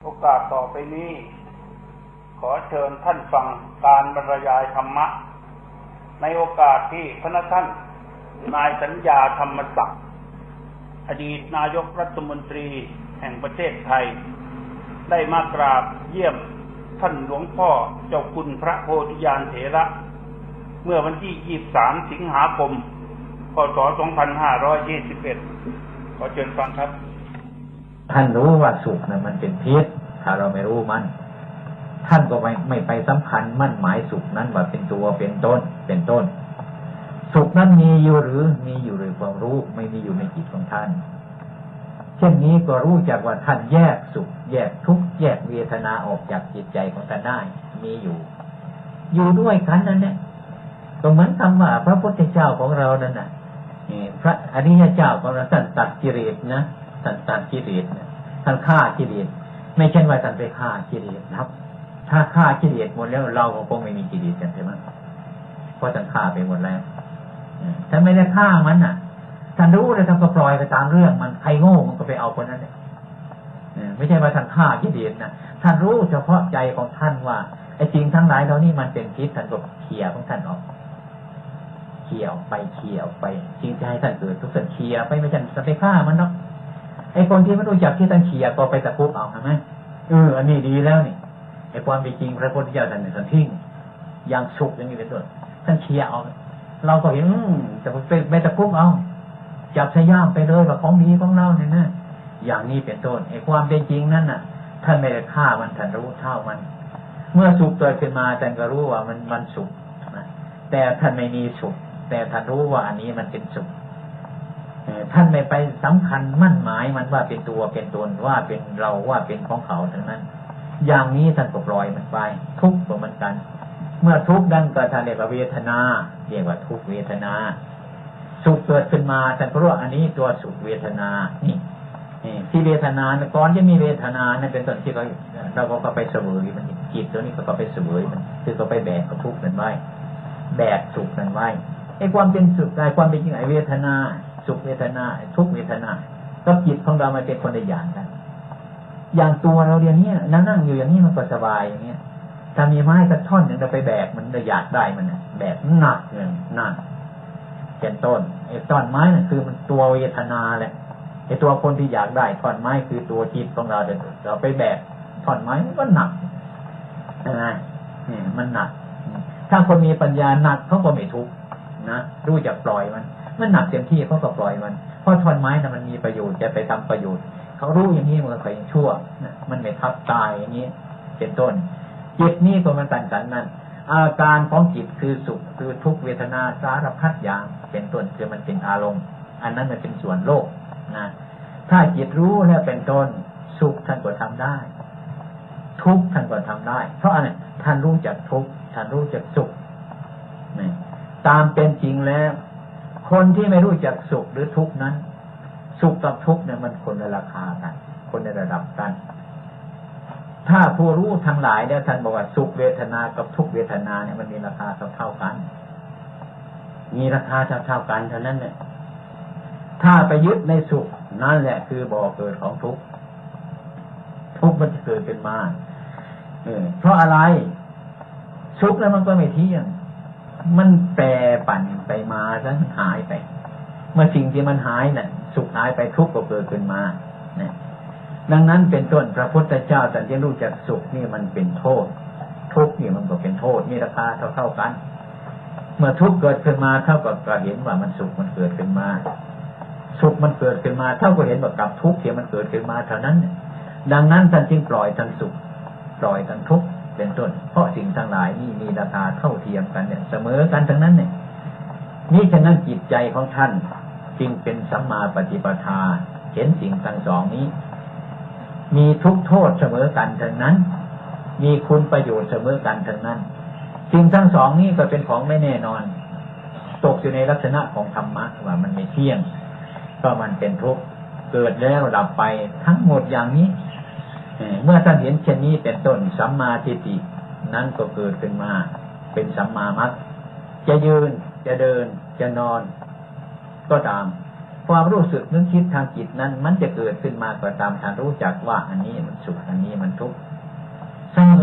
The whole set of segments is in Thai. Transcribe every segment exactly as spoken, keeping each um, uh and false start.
โอกาสต่อไปนี้ขอเชิญท่านฟังการบรรยายธรรมะในโอกาสที่พระท่านนายสัญญาธรรมศักดิ์อดีตนายกรัฐมนตรีแห่งประเทศไทยได้มากราบเยี่ยมท่านหลวงพ่อเจ้าคุณพระโพธิญาณเถระเมื่อวันที่ยี่สิบสามสิงหาคมพ.ศ. สองพันห้าร้อยยี่สิบเอ็ดขอเชิญฟังครับท่านรู้ว่าสุขนะมันเป็นพิษถ้าเราไม่รู้มันท่านก็ไม่ไม่ไปสำคัญมั่นหมายสุขนั้นว่าเป็นตัวเป็นต้นเป็นต้นสุขนั้นมีอยู่หรือมีอยู่ในความรู้ไม่มีอยู่ในจิตของท่านเช่นนี้ก็รู้จักว่าท่านแยกสุขแยกทุกข์แยกเวทนาออกจากจิตใจของท่านได้มีอยู่อยู่ด้วยกันนั่นแหละก็เหมือนคำว่าพระพุทธเจ้าของเรานั่นน่ะพระอริยเจ้าของเราท่านตัดกิเลสนะท่านตัดกิเลสนะท่านฆ่ากิเลสไม่ใช่ว่าท่านไปฆ่ากิเลสครับถ้าฆ่ากิเลสหมดแล้วเราก็คงไม่มีกิเลสกันใช่ไหมเพราะท่านฆ่าไปหมดแล้วท่านไม่ได้ฆ่ามันน่ะท่านรู้เลยท่านก็ปล่อยไปตามเรื่องมันใครโง่มันก็ไปเอาคนนั้นเลยไม่ใช่ว่าท่านฆ่ากิเลสนะท่านรู้เฉพาะใจของท่านว่าไอ้จริงทั้งหลายเหล่านี้มันเป็นพิษท่านก็เขี่ยของท่านออกเขี่ยออกไปเขี่ยออกไปจริงใจท่านเกิดทุกสิ่งเขี่ยไปไม่ใช่จะไปฆ่ามันหรอกไอ้คนที่ไม่รู้จักที่ท่านเขี่ยก็ไปตะคุบเอาใช่ไหมเอออันนี้ดีแล้วนี่ไอ้ความเป็นจริงพระพุทธเจ้าท่านท่านทิ้งอย่างสุกอย่างนี้เป็นต้นท่านเขี่ยเอาเราก็เห็นจะไปไปตะคุบเอาจับสยามไปเลยว่าของดีของเราเนี่ยนะอย่างนี้เป็นต้นไอ้ความเป็นจริงนั่นน่ะท่านไม่ได้ฆ่ามันท่านรู้เท่ามันเมื่อสุขเกิดขึ้นมาท่านก็รู้ว่ามันมันสุขนะแต่ท่านไม่มีสุขแต่ท่านรู้ว่าอันนี้มันเป็นสุขท่านไม่ไปสำคัญมั่นหมายมันว่าเป็นตัวเป็นตนว่าเป็นเราว่าเป็นของเขาทั้งนั้นอย่างนี้ท่านก็ปล่อยมันไปทุกข์ก็เหมือนกันเมื่อทุกข์ดังก็ท่านเรียกว่าเวทนาเรียกว่าทุกขเวทนาสุขเกิดขึ้นมาท่านก็รู้ว่าอันนี้ตัวสุขเวทนานี่ที่เวทนาก่อนจะมีเวทนานั่นเป็นต้นที่เราเราก็ไปเสวยมันจิตตัวนี้ก็ไปเสวยมันคือก็ไปแบกทุกข์นั้นไว้แบกสุขนั้นไว้ไอ้ความเป็นสุขไอ้ความเป็นจริงไอ้เวทนาสุขเวทนาทุกเวทนาก็จิตของเรามันเป็นคนละอย่างกันอย่างตัวเราเดี๋ยวนี้นั่งอยู่อย่างนี้มันก็สบายอย่างเงี้ยถ้ามีไม้สักท่อนหนึ่งเราไปแบกมันเราอยากได้มันนะแบกหนักเงินหนักเป็นต้นไอ้ท่อนไม้นั่นคือมันตัวเวทนาแหละไอ้ตัวคนที่อยากได้ท่อนไม้คือตัวจิตของเราเดี๋ยวเราไปแบกท่อนไม้มันก็หนักนะนี่มันหนักถ้าคนมีปัญญาหนักเขาก็ไม่ทุกข์นะรู้จักปล่อยมันมันหนักเต็มที่เขาก็ปล่อยมันเพราะท่อนไม้น่ะมันมีประโยชน์จะไปทำประโยชน์เขารู้อย่างนี้มันก็ยังชั่วนะมันไม่ทับตายอย่างนี้เป็นต้นจิตนี่ก็มันต่างกันนั่นอาการของจิตคือสุขคือทุกขเวทนาสารพัดอย่างเป็นต้นคือมันเป็นอารมณ์อันนั้นมันเป็นส่วนโลกนะถ้าจิตรู้แล้วเป็นต้นสุขท่านก็ทำได้ทุกข์ท่านก็ทำได้เพราะอะไรท่านรู้จักทุกข์ท่านรู้จักสุขนี่ตามเป็นจริงแล้วคนที่ไม่รู้จักสุขหรือทุกข์นั้นสุขกับทุกข์เนี่ยมันคนละราคากันคนในระดับกันถ้าผู้รู้ทั้งหลายเนี่ยท่านบอกว่าสุขเวทนากับทุกขเวทนาเนี่ยมันมีราคาเท่าๆกันมีราคาเท่าๆกันเท่านั้นเนี่ยถ้าไปยึดในสุขนั่นแหละคือบ่อเกิดของทุกข์ทุกข์มันจะเกิดขึ้นมาเออเพราะอะไรสุขแล้วมันก็ไม่เที่ยงมันแปรปั่นไปมาแล้วหายไปเมื่อสิ่งที่มันหายน่ะสุขหายไปทุกข์ก็เกิดขึ้นมานะดังนั้นเป็นต้นพระพุทธเจ้าท่านจะรู้จักสุขนี่มันเป็นโทษทุกข์นี่มันก็เป็นโทษมีราคาเท่าๆกันเมื่อทุกข์เกิดขึ้นมาเท่ากับก็เห็นว่ามันสุขมันเกิดขึ้นมาสุขมันเกิดขึ้นมาเท่ากับเห็นว่ากับทุกข์ที่มันเกิดขึ้นมาเท่านั้นดังนั้นท่านจึงปล่อยทั้งสุขปล่อยทั้งทุกข์เป็นต้นเพราะสิ่งทั้งหลายนี่มีราคาเท่าเทียมกันเนี่ยเสมอกันทั้งนั้นเนี่ยนี่ฉะนั้นจิตใจของท่านจึงเป็นสัมมาปฏิปทาเห็นสิ่งทั้งสองนี้มีทุกโทษเสมอกันทั้งนั้นมีคุณประโยชน์เสมอกันทั้งนั้นสิ่งทั้งสองนี้ก็เป็นของไม่แน่นอนตกอยู่ในลักษณะของธรรมะว่ามันไม่เที่ยงก็มันเป็นทุกข์เกิดแล้วดับไปทั้งหมดอย่างนี้เมื่อท่านเห็นเช่นนี้เป็นต้นสัมมาทิฏฐินั้นก็เกิดขึ้นมาเป็นสัมมามรรคจะยืนจะเดินจะนอนก็ตามความรู้สึกนึกคิดทางจิตนั้นมันจะเกิดขึ้นมาก็ตามท่านรู้จักว่าอันนี้มันสุขอันนี้มัน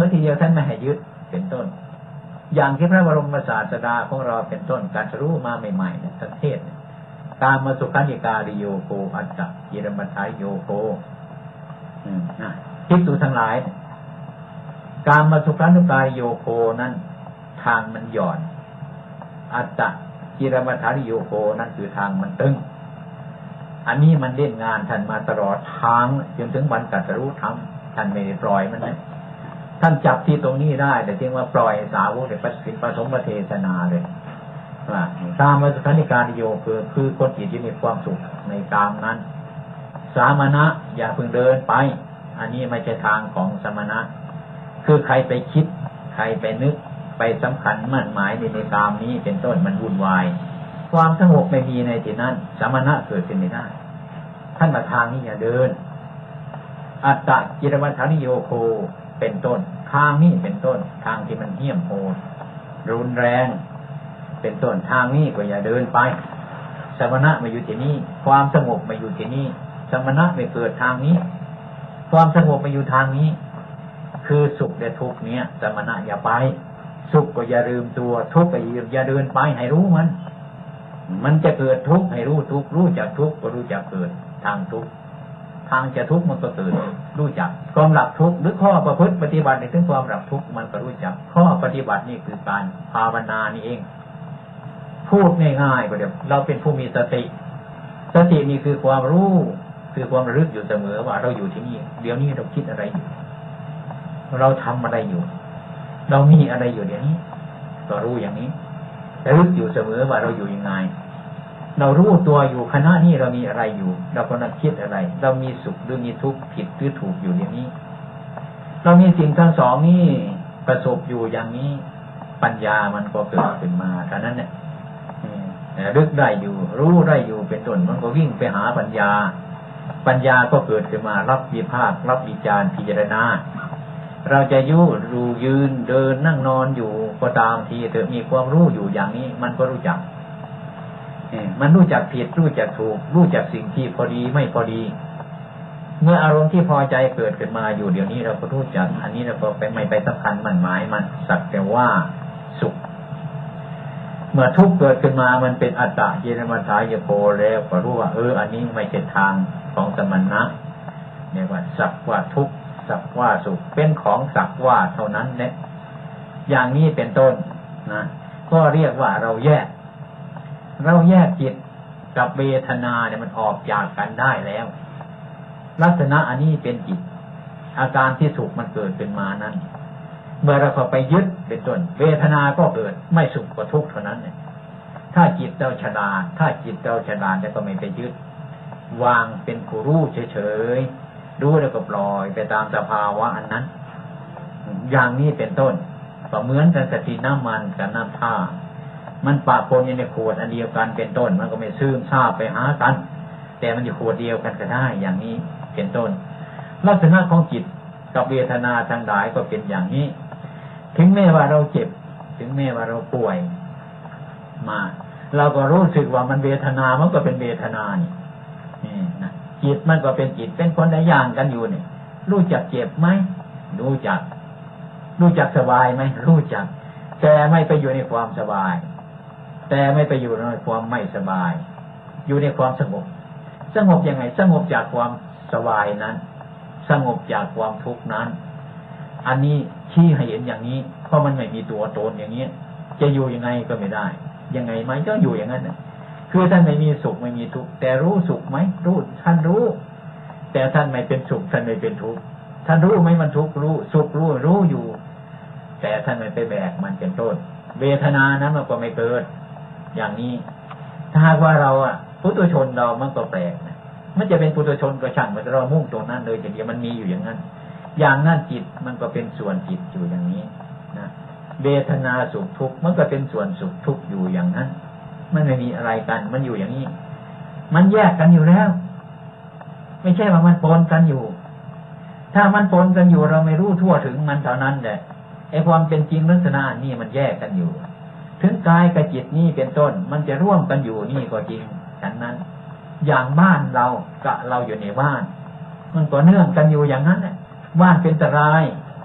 ทีเดียวท่านไม่ให้ยึดเป็นต้นอย่างที่พระบรมศาสดาของเราเป็นต้นการรู้มาใหม่ๆเนี่ยทั้งเทศตามมาสุขันธิการิโยโกอัตตะกิรมัฏฐายโยโกนะภิกษุทั้งหลายการมาสุขันธิการิโยโกนั้นทางมันหย่อนอัตตะกิรมัฏฐายโยโกนั่นคือทางมันตึงอันนี้มันเล่นงานท่านมาตลอดทางจนถึงวันตรัสรู้ธรรมท่านไม่ได้ปล่อยมันนะท่านจับที่ตรงนี้ได้แต่จึงว่าปล่อยสาวกในปัจฉิมประสงค์ประเทศนาเลยว่าตามมาสุขันธิการิโยคือคือคนจิตที่มีความสุขในกามนั้นสามณะอย่าเพิ่งเดินไปอันนี้ไม่ใช่ทางของสมณะคือใครไปคิดใครไปนึกไปสำคัญมั่นหมายในในกามนี้เป็นต้นมันวุ่นวายความสงบไม่มีในที่นั้นสมณะเกิดขึ้นไม่ได้ท่านมาทางนี้อย่าเดินอัตตะกิรมัฏฐายโยโคเป็นต้นทางนี้เป็นต้นทางที่มันเหี้ยมโหดรุนแรงเป็นต้นทางนี้ก็อย่าเดินไปสมณะมาอยู่ที่นี่ความสงบมาอยู่ที่นี่สมณะไม่เกิดทางนี้ความสงบมาอยู่ทางนี้คือสุขและทุกข์เนี้ยสมณะอย่าไปสุขก็อย่าลืมตัวทุกข์ก็อย่าเดินไปให้รู้มันมันจะเกิดทุกข์ให้รู้ทุกข์รู้จักทุกข์ก็รู้จักเกิดทางทุกข์ทางจะทุกข์มันก็เกิดรู้จักความหลับทุกข์หรือข้อประพฤติปฏิบัติในถึงความหลับทุกข์มันก็รู้จักข้อปฏิบัตินี่คือการภาวนานี่เองพูดง่ายๆก็เดี๋ยวเราเป็นผู้มีสติสตินี่คือความรู้คือความระลึกอยู่เสมอว่าเราอยู่ที่นี่เดี๋ยวนี้เราคิดอะไรอยู่เราทำอะไรอยู่เรามีอะไรอยู่เดี๋ยวนี้ก็รู้อย่างนี้ระลึกอยู่เสมอว่าเราอยู่ยังไงเรารู้ตัวอยู่ขณะนี้เรามีอะไรอยู่เรากำลังคิดอะไรเรามีสุขหรือมีทุกข์ผิดหรือถูกอยู่เดี๋ยวนี้เรามีสิ่งทั้งสองนี้ประสบอยู่อย่างนี้ปัญญามันก็เกิดขึ้นมาเท่านั้นเนี่ยรึกได้อยู่รู้ได้อยู่เป็นต้นมันก็วิ่งไปหาปัญญาปัญญาก็เกิดขึ้นมารับวิพากษ์รับวิจารณ์พิจารณาเราจะยุ่ดูยืนเดินนั่งนอนอยู่ก็ตามทีเถอะมีความรู้อยู่อย่างนี้มันก็รู้จักมันรู้จักผิดรู้จักถูกรู้จักสิ่งที่พอดีไม่พอดีเมื่ออารมณ์ที่พอใจเกิดขึ้นมาอยู่เดี๋ยวนี้เราก็รู้จักอันนี้เราก็ไปไม่ไปสำคัญมันหมายมันสักแต่ว่าสุขเมื่อทุกข์เกิดขึ้นมามันเป็นอัตตะกิรมัฏฐายโยโกแล้วก็รู้ว่าเอออันนี้ไม่ใช่ทางของสมณะเนี่ยว่าสักว่าทุกข์สักว่าสุขเป็นของสักว่าเท่านั้นแหละอย่างนี้เป็นต้นนะก็เรียกว่าเราแยกเราแยกจิตกับเวทนาเนี่ยมันออกจากกันได้แล้วลักษณะอันนี้เป็นจิตอาการที่สุขมันเกิดขึ้นมานั้นเมื่อเราเข้าไปยึดเป็นต้นเวทนาก็เกิดไม่สุขก็ทุกข์เท่านั้นเนี่ยถ้าจิตเราฉลาดถ้าจิตเราฉลาดแล้วก็ไม่ไปยึดวางเป็นผู้รู้เฉยๆรู้แล้วก็ปล่อยไปตามสภาวะอันนั้นอย่างนี้เป็นต้นก็เหมือนกันสติน้ำมันกับน้ำท่ามันปะปนอยู่ในขวดอันเดียวกันเป็นต้นมันก็ไม่ซึมซาบไปหากันแต่มันอยู่ขวดเดียวกันก็ได้อย่างนี้เป็นต้นลักษณะของจิตกับเวทนาทั้งหลายก็เป็นอย่างนี้ถึงแม้ว่าเราเจ็บถึงแม้ว่าเราป่วยมาเราก็รู้สึกว่ามันเวทนามันก็เป็นเวทนานี่นี่นะจิตมันก็เป็นจิตเป็นคนละอย่างกันอยู่นี่รู้จักเจ็บไหมรู้จักรู้จักสบายไหมรู้จักแต่ไม่ไปอยู่ในความสบายแต่ไม่ไปอยู่ในความไม่สบายอยู่ในความสงบสงบยังไงสงบจากความสบายนั้นสงบจากความทุกข์นั้นอันนี้ชี้ให้เห็นอย่างนี้เพราะมันไม่มีตัวตนอย่างนี้จะอยู่ยังไงก็ไม่ได้ยังไงไหมก็อยู่อย่างนั้นคือท่านไม่มีสุขไม่มีทุกข์แต่รู้สุขไหมรู้ท่านรู้แต่ท่านไม่เป็นสุขท่านไม่เป็นทุกข์ท่านรู้ไหมมันทุกข์รู้สุขรู้รู้อยู่แต่ท่านไม่ไปแบกมันเป็นต้นเวทนานั้นมันก็ไม่เกิดอย่างนี้ถ้าหากว่าเราอ่ะปุถุชนเรามันก็แปลกนะมันจะเป็นปุถุชนก็ช่างมันเรามุ่งตรงนั้นเลยทีเดียวมันมีอยู่อย่างนั้นอย่างนั้นจิตมันก็เป็นส่วนจิตอยู่อย่างนี้นะเวทนาสุขทุกข์มันก็เป็นส่วนสุขทุกข์อยู่อย่างนั้นมันไม่มีอะไรกันมันอยู่อย่างนี้มันแยกกันอยู่แล้วไม่ใช่ว่ามันปนกันอยู่ถ้ามันปนกันอยู่เราไม่รู้ทั่วถึงมันเท่านั้นแหละไอ้ความเป็นจริงลักษณะนี่มันแยกกันอยู่ถึงกายกับจิตนี่เป็นต้นมันจะร่วมกันอยู่นี่ก็จริงฉันนั้นอย่างบ้านเรากับเราอยู่ในบ้านมันก็เนื่องกันอยู่อย่างนั้นแหละบ้านเป็นตราย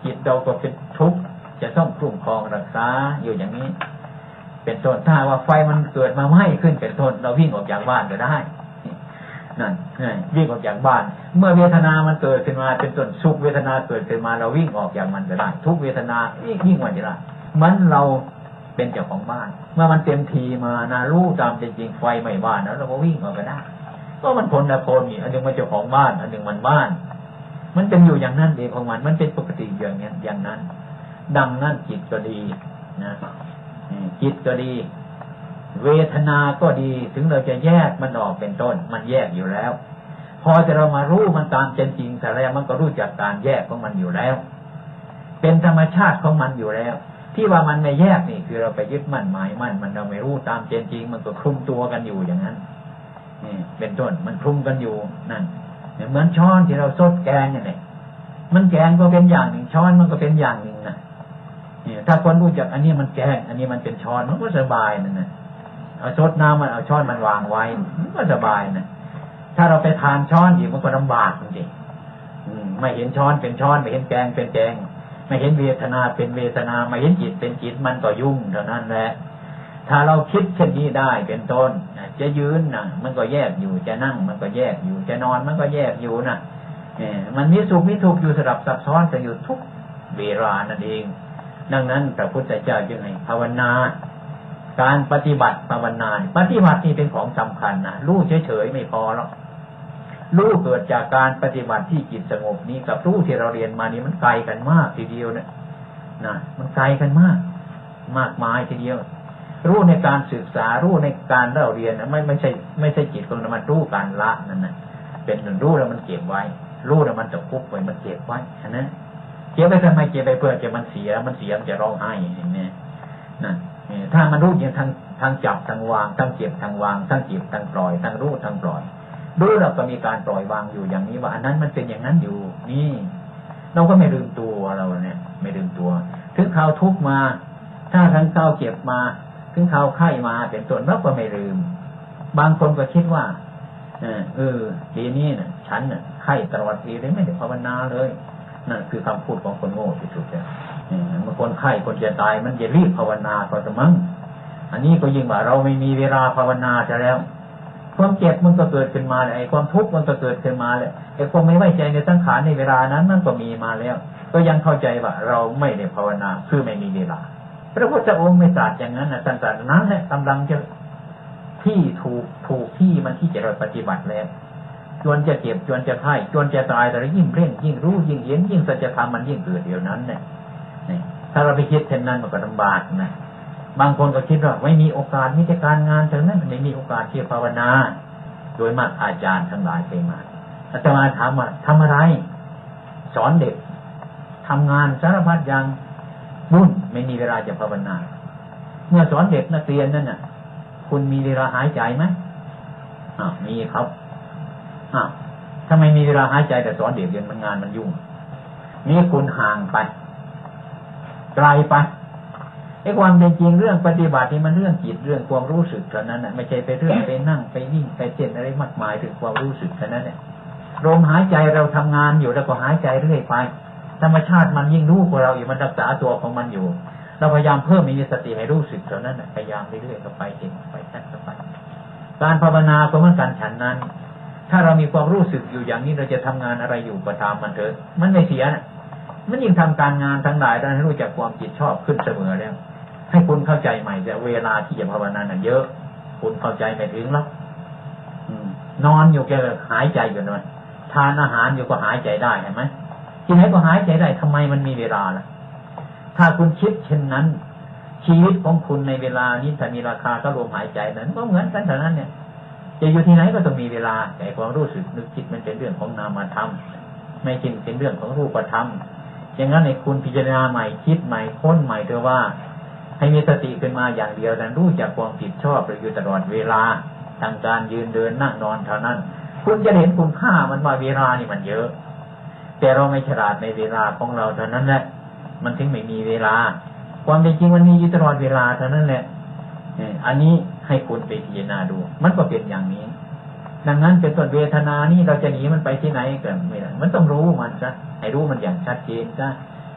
จิตเราก็เป็นทุกข์จะต้องคุ้มครองรักษาอยู่อย่างนี้เป็นต้นถ้าว่าไฟมันเกิดมาไหม้ขึ้นเป็นต้นเราวิ่งออกจากบ้านก็ได้นั่นวิ่งออกจากบ้านเมื่อเวทนามันเกิดขึ้นมาเป็นต้นสุขเวทนาเกิดขึ้นมาเราวิ่งออกจากมันก็ได้ทุกเวทนายิ่งกว่าจะได้มันเราเป็นเจ้าของบ้านเมื่อมันเต็มทีมานะรู้ตามเป็นจริงไฟไหม้บ้านแล้วเราก็วิ่งออกก็ได้ก็มันคนละคนนี่อันนึงมันเจ้าของบ้านอันนึงมันบ้านมันเป็นอยู่อย่างนั้นเองของมันมันเป็นปกติอย่างนี้อย่างนั้นดังนั้นจิตก็ดีนะจิตก็ดีเวทนาก็ดีถึงเราจะแยกมันออกเป็นต้นมันแยกอยู่แล้วพอจะเรามารู้มันตามเป็นจริงแต่แล้วมันก็รู้จักการแยกของมันอยู่แล้วเป็นธรรมชาติของมันอยู่แล้วที่ว่ามันไม่แยกนี่คือเราไปยึดมั่นหมายมั่นมันเราไม่รู้ตามเป็นจริงมันก็คลุมตัวกันอยู่อย่างนั้นนี่เป็นต้นมันคลุมกันอยู่นั่นเหมือนช้อนที่เราซดแกงนี่แหละมันแกงก็เป็นอย่างหนึ่งช้อนมันก็เป็นอย่างหนึ่งนะนี่ถ้าคนรู้จักอันนี้มันแกงอันนี้มันเป็นช้อนมันก็สบายนั่นนะเอาซดน้ำมันเอาช้อนมันวางไว้มันก็สบายนะถ้าเราไปทานช้อนอีกมันก็ลำบากจริงๆไม่เห็นช้อนเป็นช้อนไม่เห็นแกงเป็นแกงไม่เห็นเวทนาเป็นเวทนาไม่เห็นจิตเป็นจิตมันก็ยุ่งเท่านั้นแหละถ้าเราคิดเช่นนี้ได้เป็นต้นจะยืนนะมันก็แยกอยู่จะนั่งมันก็แยกอยู่จะนอนมันก็แยกอยู่นะมันมีสุขมีทุกข์อยู่สลับซับซ้อนกันอยู่ทุกเวลานั่นเองดังนั้นพระพุทธเจ้าจึงให้ภาวนาการปฏิบัติภาวนาปฏิบัตินี่เป็นของสำคัญนะรู้เฉยๆไม่พอหรอกรู้เกิดจากการปฏิบัติที่จิตสงบนี้กับรู้ที่เราเรียนมานี่มันไกลกันมากทีเดียวเนี่ยนะมันไกลกันมากมากมายทีเดียวรู้ในการศึกษารู้ในการเราเรียนนะไม่ไม่ใช่ไม่ใช่จิตของมันรู้การละนั่นนะเป็นหนึ่งรู้แล้วมันเก็บไว้รู้แล้วมันจะคุบไว้มันเก็บไว้นะเก็บไปทำไมเก็บไปเพื่อจะมันเสียมันเสียมันจะร้องไห้อย่างนี้นั่นถ้ามันรู้อย่างทั้งทั้งจับทั้งวางทั้งเก็บทั้งวางทั้งเก็บทั้งปล่อยทั้งรู้ทั้งปล่อยรู้เราก็มีการปล่อยวางอยู่อย่างนี้ว่าอันนั้นมันเป็นอย่างนั้นอยู่นี่เราก็ไม่ลืมตัวเราเนี่ยไม่ลืมตัวถึงข่าวทุกข์มาถ้าทั้งข่าวเก็บมาถึงข่าวไข้มาเป็นต้นเราก็ไม่ลืมบางคนก็คิดว่าเออทีนี้น่ะฉันน่ะไข้ตลอดปีเลยไม่ได้ภาวนาเลยนั่นคือคำพูดของคนโง่ที่สุดเลยเมื่อคนไข้คนจะตายมันจะรีบภาวนาก็จะมั้งอันนี้ก็ยิ่งว่าเราไม่มีเวลาภาวนาจะแล้วความเจ็บมันก็เกิดขึ้นมาเลยไอ้ความทุกข์มันก็เกิดขึ้นมาเลยไอ้ความไม่ไว้ใจในสังขารในเวลานั้นมันก็มีมาแล้วก็ยังเข้าใจว่าเราไม่ได้ภาวนาคือไม่มีเวลาพระพุทธองค์ไม่ตรัสอย่างนั้นนะท่านตรัสนั้นแหละกำลังจะที่ถูกถูกที่มันที่จะเราปฏิบัติแล้วจวนจะเจ็บจวนจะไข้จวนจะตายแต่ยิ่งเร่งยิ่งรู้ยิ่งเห็นยิ่งสัจธรรมมันยิ่งเกิดเดี๋ยวนั้นเนี่ยถ้าเราไปคิดเช่นนั้นมันก็ลำบากนะบางคนก็คิดว่าไม่มีโอกาสมีแต่การงานเท่านั้นไม่มีโอกาสที่จะภาวนาโดยมากอาจารย์ทั้งหลายเคยมาอาตมาถามว่าทำอะไรสอนเด็กทำงานสารพัดอย่างวุ่นไม่มีเวลาจะภาวนาเมื่อสอนเด็กนักเรียนนั่นน่ะคุณมีเวลาหายใจไหมอ้าวมีครับอ้าวทำไมมีเวลาหายใจแต่สอนเด็กเรียนมันงานมันยุ่งนี่คุณห่างไปไกลไปไอ้ความเป็นจริงเรื่องปฏิบัตินี่มันเรื่องจิตเรื่องความรู้สึกเท่านั้นน่ะไม่ใช่ไปเรื่องไปนั่งไปวิ่งไปเต้นอะไรมากมายถึงความรู้สึกเท่านั้นแหละลมหายใจเราทำงานอยู่แล้วก็หายใจเรื่อยไปธรรมชาติมันยิ่งรู้กว่าเราอยู่มันรักษาตัวของมันอยู่เราพยายามเพิ่มมีสติให้รู้สึกเท่านั้นน่ะพยายามเรื่อยๆก็ไปเห็นไปชัดก็ไปการภาวนาก็เหมือนกันฉันนั้นถ้าเรามีความรู้สึกอยู่อย่างนี้เราจะทำงานอะไรอยู่ก็ตามมันเถอะมันไม่เสียนะมันยิ่งทำการงานทั้งหลายได้รู้จักความจิตชอบขึ้นเสมอแล้วให้คุณเข้าใจใหม่แต่เวลาที่จะภาวนาน่ะเยอะคุณเข้าใจไม่ถึงหรอกนอนอยู่แกหายใจอยู่หน่อยทานอาหารอยู่ก็หายใจได้เห็นไหมที่ไหนก็หายใจได้ทำไมมันมีเวลาล่ะถ้าคุณคิดเช่นนั้นชีวิตของคุณในเวลานี้ถ้ามีราคาก็ลมหายใจนั้นก็เหมือนกันเท่านั้นเนี่ยจะอยู่ที่ไหนก็ต้องมีเวลาแต่ความรู้สึกนึกคิดมันเป็นเรื่องของนามธรรมไม่ใช่เป็นเรื่องของรูปธรรมอย่างนั้นในคุณพิจารณาใหม่คิดใหม่ค้นใหม่เถอะว่าให้มีสติขึ้นมาอย่างเดียวแต่รู้จักความผิดชอบอยู่ตลอดเวลาทางการยืนเดินนั่งนอนเท่านั้นคุณจะเห็นคุณค่ามันว่าเวลานี่มันเยอะแต่เราไม่ฉลาดในเวลาของเราเท่านั้นแหละมันถึงไม่มีเวลาความเป็นจริงมันมีอยู่ตลอดเวลาเท่านั้นแหละอันนี้ให้คุณไปพิจารณาดูมันก็เป็นอย่างนี้ดังนั้นเป็นต้นเวทนานี่เราจะหนีมันไปที่ไหนกันไม่ได้มันต้องรู้มันซะให้รู้มันอย่างชัดเจนซะ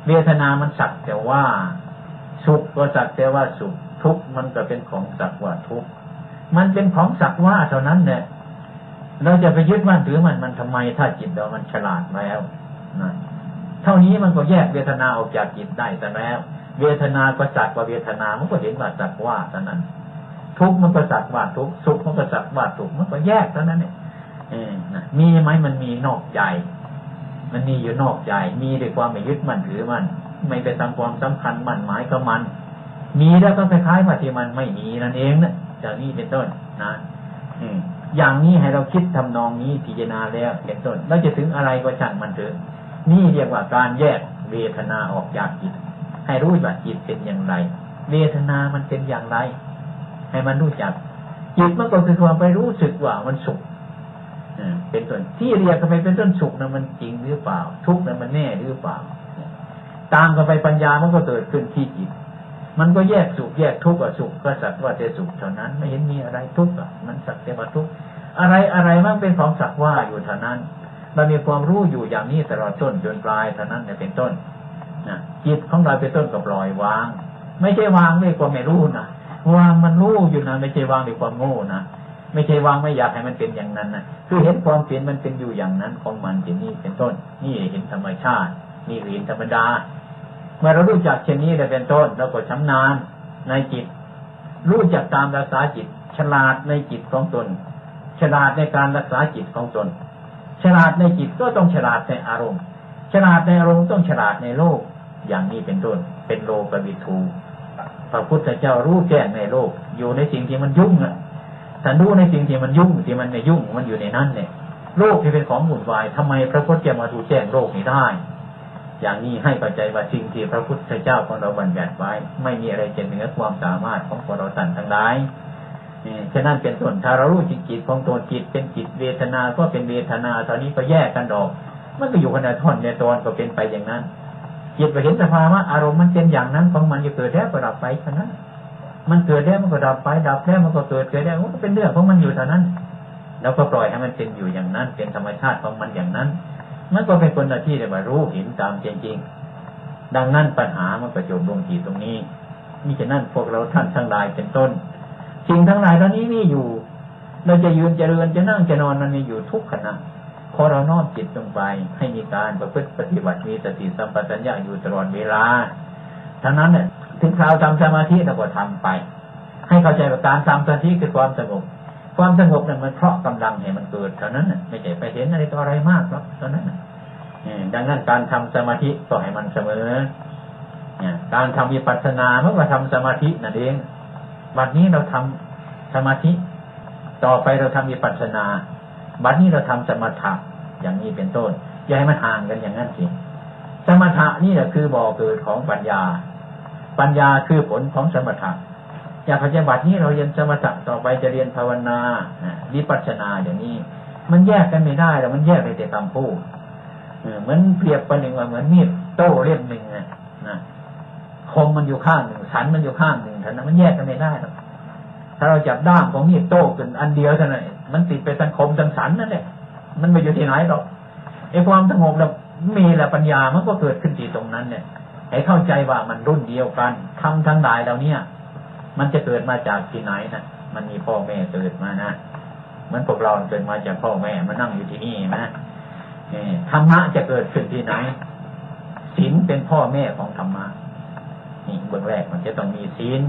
เวทนามันสักแต่ว่าสุขก็สักแต่ว่าสุขทุกข์มันก็เป็นของสักว่าทุกข์มันเป็นของสักว่าเท่านั้นแหละเราจะไปยึดมั่นถือมันมันทำไมถ้าจิตเรามันฉลาดแล้วนะเท่านี้มันก็แยกเวทนาออกจากจิตได้แต่แล้วเวทนาก็สักว่าเวทนามันก็เห็นว่าสักว่าเท่านั้นทุกข์มันก็สักว่าทุกข์สุขมันก็สักว่าสุขมันก็แยกเท่านั้นเนี่ยเออนะมีไหมมันมีนอกใจมันมีอยู่นอกใจมีด้วยความไม่ยึดมั่นถือมันไม่ไปทำความสำคัญมั่นหมายกับมันมีแล้วก็คล้ายๆว่าที่มันไม่มีนั่นเองนะจากนี้เป็นต้นนะอืมอย่างนี้ให้เราคิดทำนองนี้พิจารณาแล้วเป็นต้นแล้วจะถึงอะไรก็ช่างมันเถอะนี่เรียกว่าการแยกเวทนาออกจากจิตให้รู้ว่าจิตเป็นอย่างไรเวทนามันเป็นอย่างไรให้มันรู้จักจิตมันก็คือความไปรู้สึกว่ามันสุขเป็นต้นที่เรียกกันไปเป็นต้นสุขนะมันจริงหรือเปล่าทุกข์นะมันแน่หรือเปล่าตามกันไปปัญญามันก็เกิดขึ้นที่จิตมันก็แยกสุขแยกทุกข์กับสุขก็สักว่าแต่สุขเท่านั้นไม่เห็นมีอะไรทุกข์อ่ะมันสักแต่ว่าทุกข์อะไรอะไรมันเป็นของสักว่าอยู่เท่านั้นเรามีความรู้อยู่อย่างนี้ตลอดต้นจนปลายเท่านั้นเป็นต้นนะจิตของเราเป็นต้นก็ปล่อยวางไม่ใช่วางด้วยความไม่รู้นะวางมันรู้อยู่นะไม่ใช่วางด้วยความโง่นะไม่ใช่วางไม่อยากให้มันเป็นอย่างนั้นนะคือเห็นความเปลี่ยนมันเป็นอยู่อย่างนั้นของมันอย่างนี้เป็นต้นนี่เห็นธรรมชาตินี่เห็นธรรมดาเมื่อเรารู้จักเช่นนี้ได้เป็นต้นเราก็ชำนาญในจิตรู้จักตามรักษาจิตฉลาดในจิตของตนฉลาดในการรักษาจิตของตนฉลาดในจิตก็ต้องฉลาดในอารมณ์ฉลาดในอารมณ์ต้องฉลาดในโลกอย่างนี้เป็นต้นเป็นโลกวิทูพระพุทธเจ้ารู้แจ้งในโลกอยู่ในสิ่งที่มันยุ่งอ่ะแต่รู้ในสิ่งที่มันยุ่งที่มันไม่ยุ่งมันอยู่ในนั้นเนี่ยโลกที่เป็นของวุ่นวายทำไมพระพุทธเจ้ามาดูแจ้งโลกนี้ได้อย่างนี้ให้เข้าใจว่าสิ่งที่พระพุทธเจ้าของเราบัญญัติไว้ไม่มีอะไรจะเหนือความสามารถของพวกเราท่านทั้งหลายฉะนั้นเป็นต้นถ้าเรารู้จิตจิตของตัวจิตเป็นจิตเวทนาก็เป็นเวทนาตอนนี้ก็แยกกันออกมันก็อยู่กันในท่อนในตอนก็เป็นไปอย่างนั้นจิตไปเห็นสภาวะอารมณ์มันเป็นอย่างนั้นของมันจะเกิดแล้วก็ดับไปฉะนั้นมันเกิดแล้วมันก็ดับไปดับแล้วมันก็เกิดเกิดแล้วมันก็เป็นเรื่องของมันอยู่เท่านั้นแล้วก็ปล่อยให้มันเป็นอยู่อย่างนั้นเป็นธรรมชาติของมันอย่างนั้นมันก็เป็นคนที่ได้มารู้เห็นตามจริงๆดังนั้นปัญหามันก็จบลงที่ตรงนี้มิฉะนั้นพวกเราท่านทั้งหลายเป็นต้นสิ่งทั้งหลายเหล่านี้มีอยู่เราจะยืนจะเดินจะนั่งจะนอนมันมีอยู่ทุกขณะพอเราน้อมจิตลงไปให้มีการประพฤติปฏิบัติมีสติสัมปชัญญะอยู่ตลอดเวลาทั้งนั้นเนี่ยถึงคราวทำสมาธิเราก็ทำไปให้เข้าใจว่าการทำสมาธิคือความสงบความสงบเนี่ยมันเพราะกำลังให้มันเกิดเท่านั้นน่ะไม่ใช่ไปเห็นอะไรต่ออะไรมากหรอกเท่านั้นน่ะดังนั้นการทำสมาธิก็ให้มันเสมอเนี่ยการทำวิปัสสนาเมื่อว่าทำสมาธินั่นเองบัดนี้เราทำสมาธิต่อไปเราทำวิปัสสนาบัดนี้เราทำสมถะอย่างนี้เป็นต้นอย่าให้มันห่างกันอย่างนั้นสิสมถะนี่แหละคือบ่อเกิดของปัญญาปัญญาคือผลของสมถะอยากปฏิบัตินี้เราเรียนสมถะต่อไปจะเรียนภาวนาวิปัสสนาอย่างนี้มันแยกกันไม่ได้แล้วมันแยกไปแต่คำพูดเหมือนเปรียบประหนึ่งว่าเหมือนมีดโต้เล่มหนึ่งนะนะคมมันอยู่ข้างหนึ่งสันมันอยู่ข้างหนึ่งเท่านั้นมันแยกกันไม่ได้หรอกถ้าเราจับด้ามของมีดโต้กันอันเดียวเท่านั้นมันติดไปทั้งคมทั้งสันนั่นแหละมันไม่อยู่ที่ไหนหรอกไอ้ความสงบเรามีแหละปัญญามันก็เกิดขึ้นที่ตรงนั้นเนี่ยให้เข้าใจว่ามันรุ่นเดียวกันทำทั้งหลายเราเนี่ยมันจะเกิดมาจากที่ไหนนะมันมีพ่อแม่เกิดมานะเหมือนพวกเราเกิดมาจากพ่อแม่มานั่งอยู่ที่นี่นะธรรมะจะเกิดขึ้นที่ไหนศีลเป็นพ่อแม่ของธรรมะนี่เบื้องแรกมันจะต้องมีศีล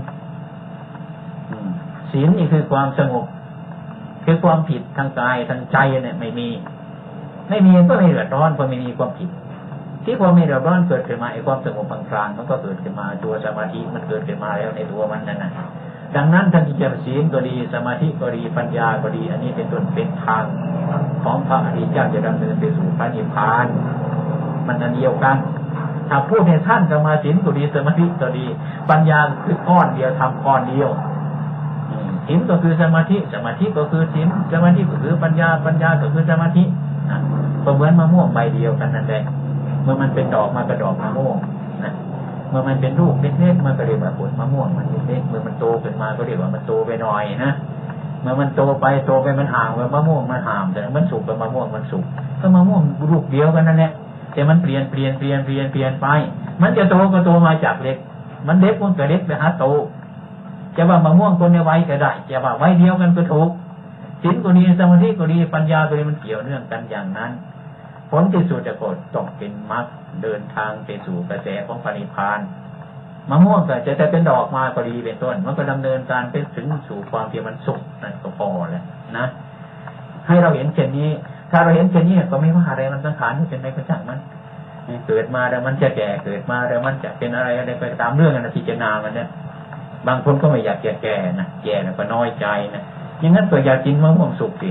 ศีลนี่คือความสงบคือความผิดทางกายทางใจเนี่ยไม่มีไม่มีก็ไม่เดือดร้อนเพราะไม่มีความผิดที่พอมีเดือดร้อนเกิดขึ้นมาไอ้ความสงบกลางๆมันก็เกิดขึ้นมาตัวสมาธิมันเกิดขึ้นมาแล้วในตัวมันนั่นนะดังนั้นท่านที่จะศีลก็ดีสมาธิก็ดีปัญญาก็ดีอันนี้เป็นต้นเป็นทางของพระอริยเจ้าจะดำเนินไปสู่พระนิพพานมันอันเดียวกันถ้าพูดในท่านจะมาศีลก็ดีสมาธิก็ดีปัญญาคือก้อนเดียวทำก้อนเดียวศีลก็คือสมาธิสมาธิก็คือศีลสมาธิก็คือปัญญาปัญญาก็คือสมาธิก็เหมือนมะม่วงใบเดียวกันนั่นแหละเมื่อมันเป็นดอกมากระดอกมะม่วงนะเมื่อมันเป็นลูกเล็กๆมันก็เรียกว่าผลมะม่วงมันเล็กๆเมื่อมันโตขึ้นมาก็เรียกว่ามันโตไปหน่อยนะเมื่อมันโตไปโตไปมันห่างว่ามะม่วงมันห่างแต่มันสุกกับมะม่วงมันสุกก็มะม่วงลูกเดียวกันนั่นแหละแต่มันเปลี่ยนเปลี่ยนเปลี่ยนเปลี่ยนเปลี่ยนไปมันจะโตก็โตมาจากเล็กมันเล็กมันก็เล็กไปหาโตจะว่ามะม่วงต้นในไว้ก็ได้จะว่าไว้เดียวกันก็ถูกศีลก็ดีสมาธิก็ดีปัญญาก็ดีมันเกี่ยวเนื่องกันอย่างนั้นผลที่สุดจะกดต้องเป็นมรรคเดินทางไปสู่กระแสของพระนิพพานมะม่วงก็จะแต่เป็นดอกมาก็ดีเป็นต้นมันก็ดำเนินการไปถึงสู่ความที่มันสุขนั่นก็พอแล้วนะให้เราเห็นเช่นนี้ถ้าเราเห็นเช่นนี้ก็ไม่ว่าอะไรมันสังขารที่เป็นในกระจังมันเกิดมาแล้วมันจะแก่เกิดมาแล้วมันจะเป็นอะไรอะไรไปตามเรื่องนะพิจารณามันเนี่ยบางคนก็ไม่อยากแก่ๆนะแก่แล้วก็น้อยใจนะอย่างนั้นก็อยากกินมะม่วงสุกสิ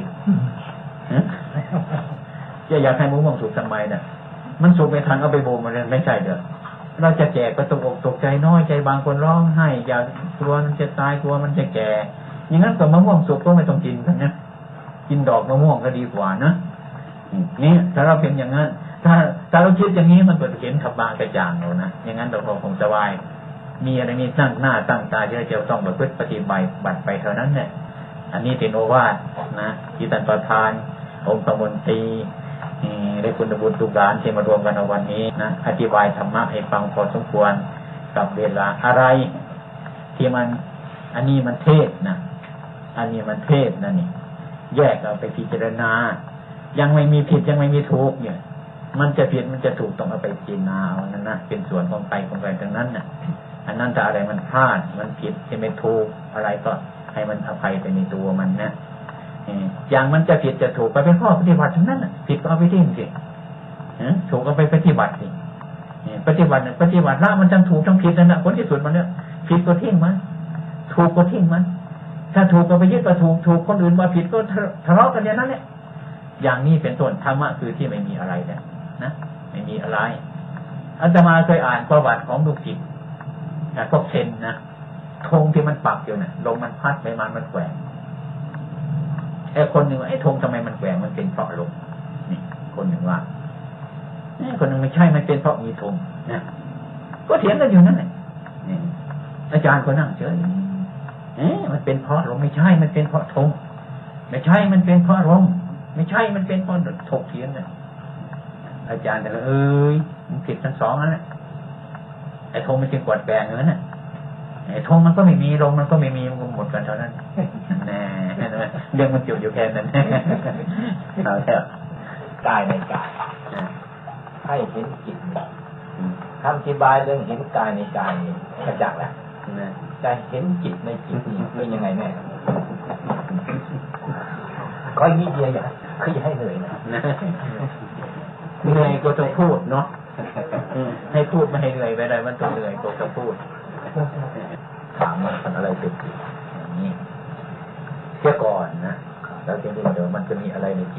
จะอยากให้มะม่วงสุกทำไมนะมันสุกไม่ทันเอาไปโบกมันไม่ใช่เด้อเราจะแก่ก็ตกอกตกใจน้อยใจบางคนร้องไห้อยากกลัวมันจะตายกลัวมันจะแก่อย่างนั้นก็มะม่วงสุกก็ไม่ต้องกินกันนะกินดอกมะม่วงก็ดีกว่านะนี่ถ้าเราเป็นอย่างนั้นถ้าถ้าเราคิดอย่างนี้มันก็เห็นขับบางกระจ่างเรานะอย่างนั้นเราคงสบายมีอะไรนี่ตั้งหน้าตั้งตาที่เราจะต้องประพฤติปฏิบัติไปเท่านั้นเนี่ยอันนี้เป็นโอวาทนะที่ท่านประธานองค์กมลตรีได้คุณบุญทุกร้านที่มารวมกันในวันนี้นะอธิบายธรรมะให้ฟังพอสมควรกับเวลาอะไรที่มันอันนี้มันเทศนะอันนี้มันเทศนะนี่แยกเอาไปพิจารณายังไม่มีผิดยังไม่มีถูกเนี่ยมันจะผิดมันจะถูกต้องเอาไปพิจารณาเอานั่นนะเป็นส่วนของไปของไปทั้งนั้นน่ะอันนั้นถ้าอะไรมันพลาดมันผิดจะไม่ถูกอะไรก็ให้มันอภัยไปในตัวมันนะอย่างมันจะผิดจะถูกไปเป็นข้อปฏิบัติทั้งนั้นน่ะผิดก็เอาไปทิ้งสิถูกก็ไปปฏิบัติสิปฏิบัติปฏิบัติละมันจังถูกจังผิดนั่นแหละผลที่สุดมันเนี่ยผิดก็ทิ้งมันถูกก็ทิ้งมันถ้าถูกก็ไปยึดก็ถูกถูกคนอื่นมาผิดก็ทะเลาะกันอย่างนั้นแหละอย่างนี้เป็นต้นธรรมะคือที่ไม่มีอะไรเนี่ยนะไม่มีอะไรอาตมาเคยอ่านประวัติของลูกศิษย์นะพวกเซนนะธงที่มันปักอยู่เนี่ยลมมันพัดใบไม้มันแกว่งไอ้คนหนึ่งว่าไอ้ธงทำไมมันแกว่งมันเป็นเพราะลมนี่คนหนึ่งว่าไอ้คนหนึ่งไม่ใช่มันเป็นเพราะมีธงนะก็เถียงกันอยู่นั่นแหละอาจารย์ก็นั่งเฉยเอ๊ะมันเป็นเพราะลมไม่ใช่มันเป็นเพราะธงไม่ใช่มันเป็นเพราะลมไม่ใช่มันเป็นเพราะถกเถียงเนี่ยอาจารย์แต่ละเอ้ยมันผิดทั้งสองนั่นแหละไอ้ธงมันจึงกวาดแปลงอย่างนั้นน่ะไอ้ธงมันก็ไม่มีลมมันก็ไม่มีมันหมดกันเท่านั้นแน่เรื่องมันเกี่ยวอยู่แค่นั้นเอาเถอะกายในกายให้เห็นจิตคำอธิบายเรื่องเห็นกายในกายนี่กระจ่างแล้วจะเห็นจิตในจิตนี่เป็นยังไงแน่ก็ยิ่งเดียวอย่างคืออย่าให้เหนื่อยนะเหนื่อยก็ต้องพูดเนาะให้พูดไม่ให้เหนื่อยไปเลยมันต้องเหนื่อยก็ต้องพูดถามมันเป็นอะไรเป็นจิตอย่างนี้เสียก่อนนะแล้วทีนี้เดี๋ยวมันจะมีอะไรในจิต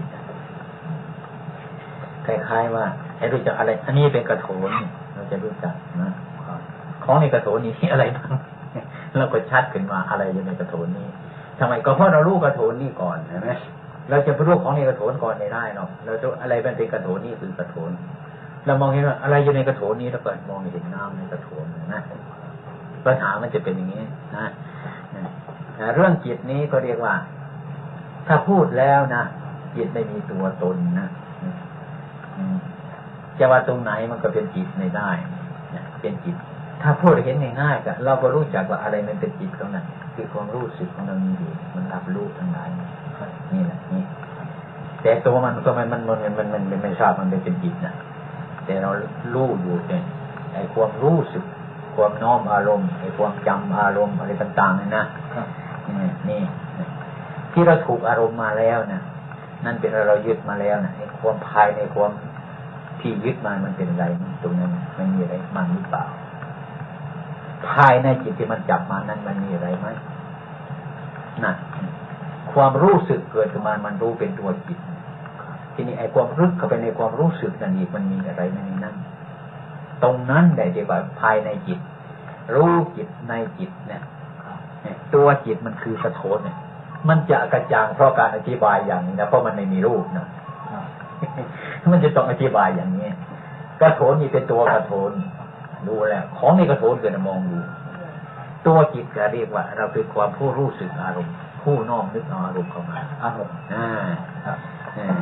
คล้ายๆว่าให้รู้จักอะไรอันนี้เป็นกระโถนเราจะรู้จักนะของในกระโถนนี้อะไรบ้างเราก็ชัดขึ้นมาอะไรอยู่ในกระโถนนี้ทำไมก็เพราะเรารู้กระโถนนี้ก่อนใช่ไหมเราจะไปรู้ของในกระโถนก่อนไม่ได้เนาะเราจะอะไรเป็นเป็นกระโถนนี่คือกระโถนเรามองเห็นว่าอะไรอยู่ในกระโถนนี้แล้วก็มองเห็นน้ำในกระโถนนะปัญหามันจะเป็นอย่างนี้นะเรื่องจิตนี้ก็เรียกว่าถ้าพูดแล้วนะจิตไม่มีตัวตนนะจะว่าตรงไหนมันก็เป็นจิตไม่ได้เป็นจิตถ้าพูดเห็นง่ายๆก็เราก็รู้จักว่าอะไรมันเป็นจิตตรงนั้นคือความรู้สึกของเรามีอยู่มันรับรู้ทั้งหลายนี่แหละนี่แต่ตัวมันก็มันมันมันมันมันมันไม่ทราบมันเป็นจิตนะแต่เรารู้อยู่เนี่ยไอ้ความรู้สึกความน้อมอารมณ์ไอ้ความจำอารมณ์อะไรต่างๆนี่นะนี่ที่เราถูกอารมณ์มาแล้วนะนั่นเป็นเรายึดมาแล้วนะไอ้ความภายในความที่ยึดมามันเป็นอะไรตรงนั้นมันมีอะไรมันหรือเปล่าภายในจิตที่มันจับมานั้นมันมีอะไรไหมน่ะความรู้สึกเกิดขึ้นมามันรู้เป็นตัวจิตทีนี้ไอ้ความรึกเข้าไปในความรู้สึกนั่นอีกมันมีอะไรในนั้นตรงนั้นได้เรียกว่าภายในจิตรู้จิตในจิตเนี่ยตัวจิตมันคือกระโถนเนี่ยมันจะกระจ่างเพราะการอธิบายอย่างนี้นะเพราะมันไม่มีรูปนะมันจะต้องอธิบายอย่างนี้กระโถนนี่เป็นตัวกระโถนดูแล้วของในกระโถนเกิดมองดูตัวจิตก็เรียกว่าเราเป็นความผู้รู้สึกอารมณ์ผู้น้อมนึกอารมณ์เข้ามาอารมณ์อ่า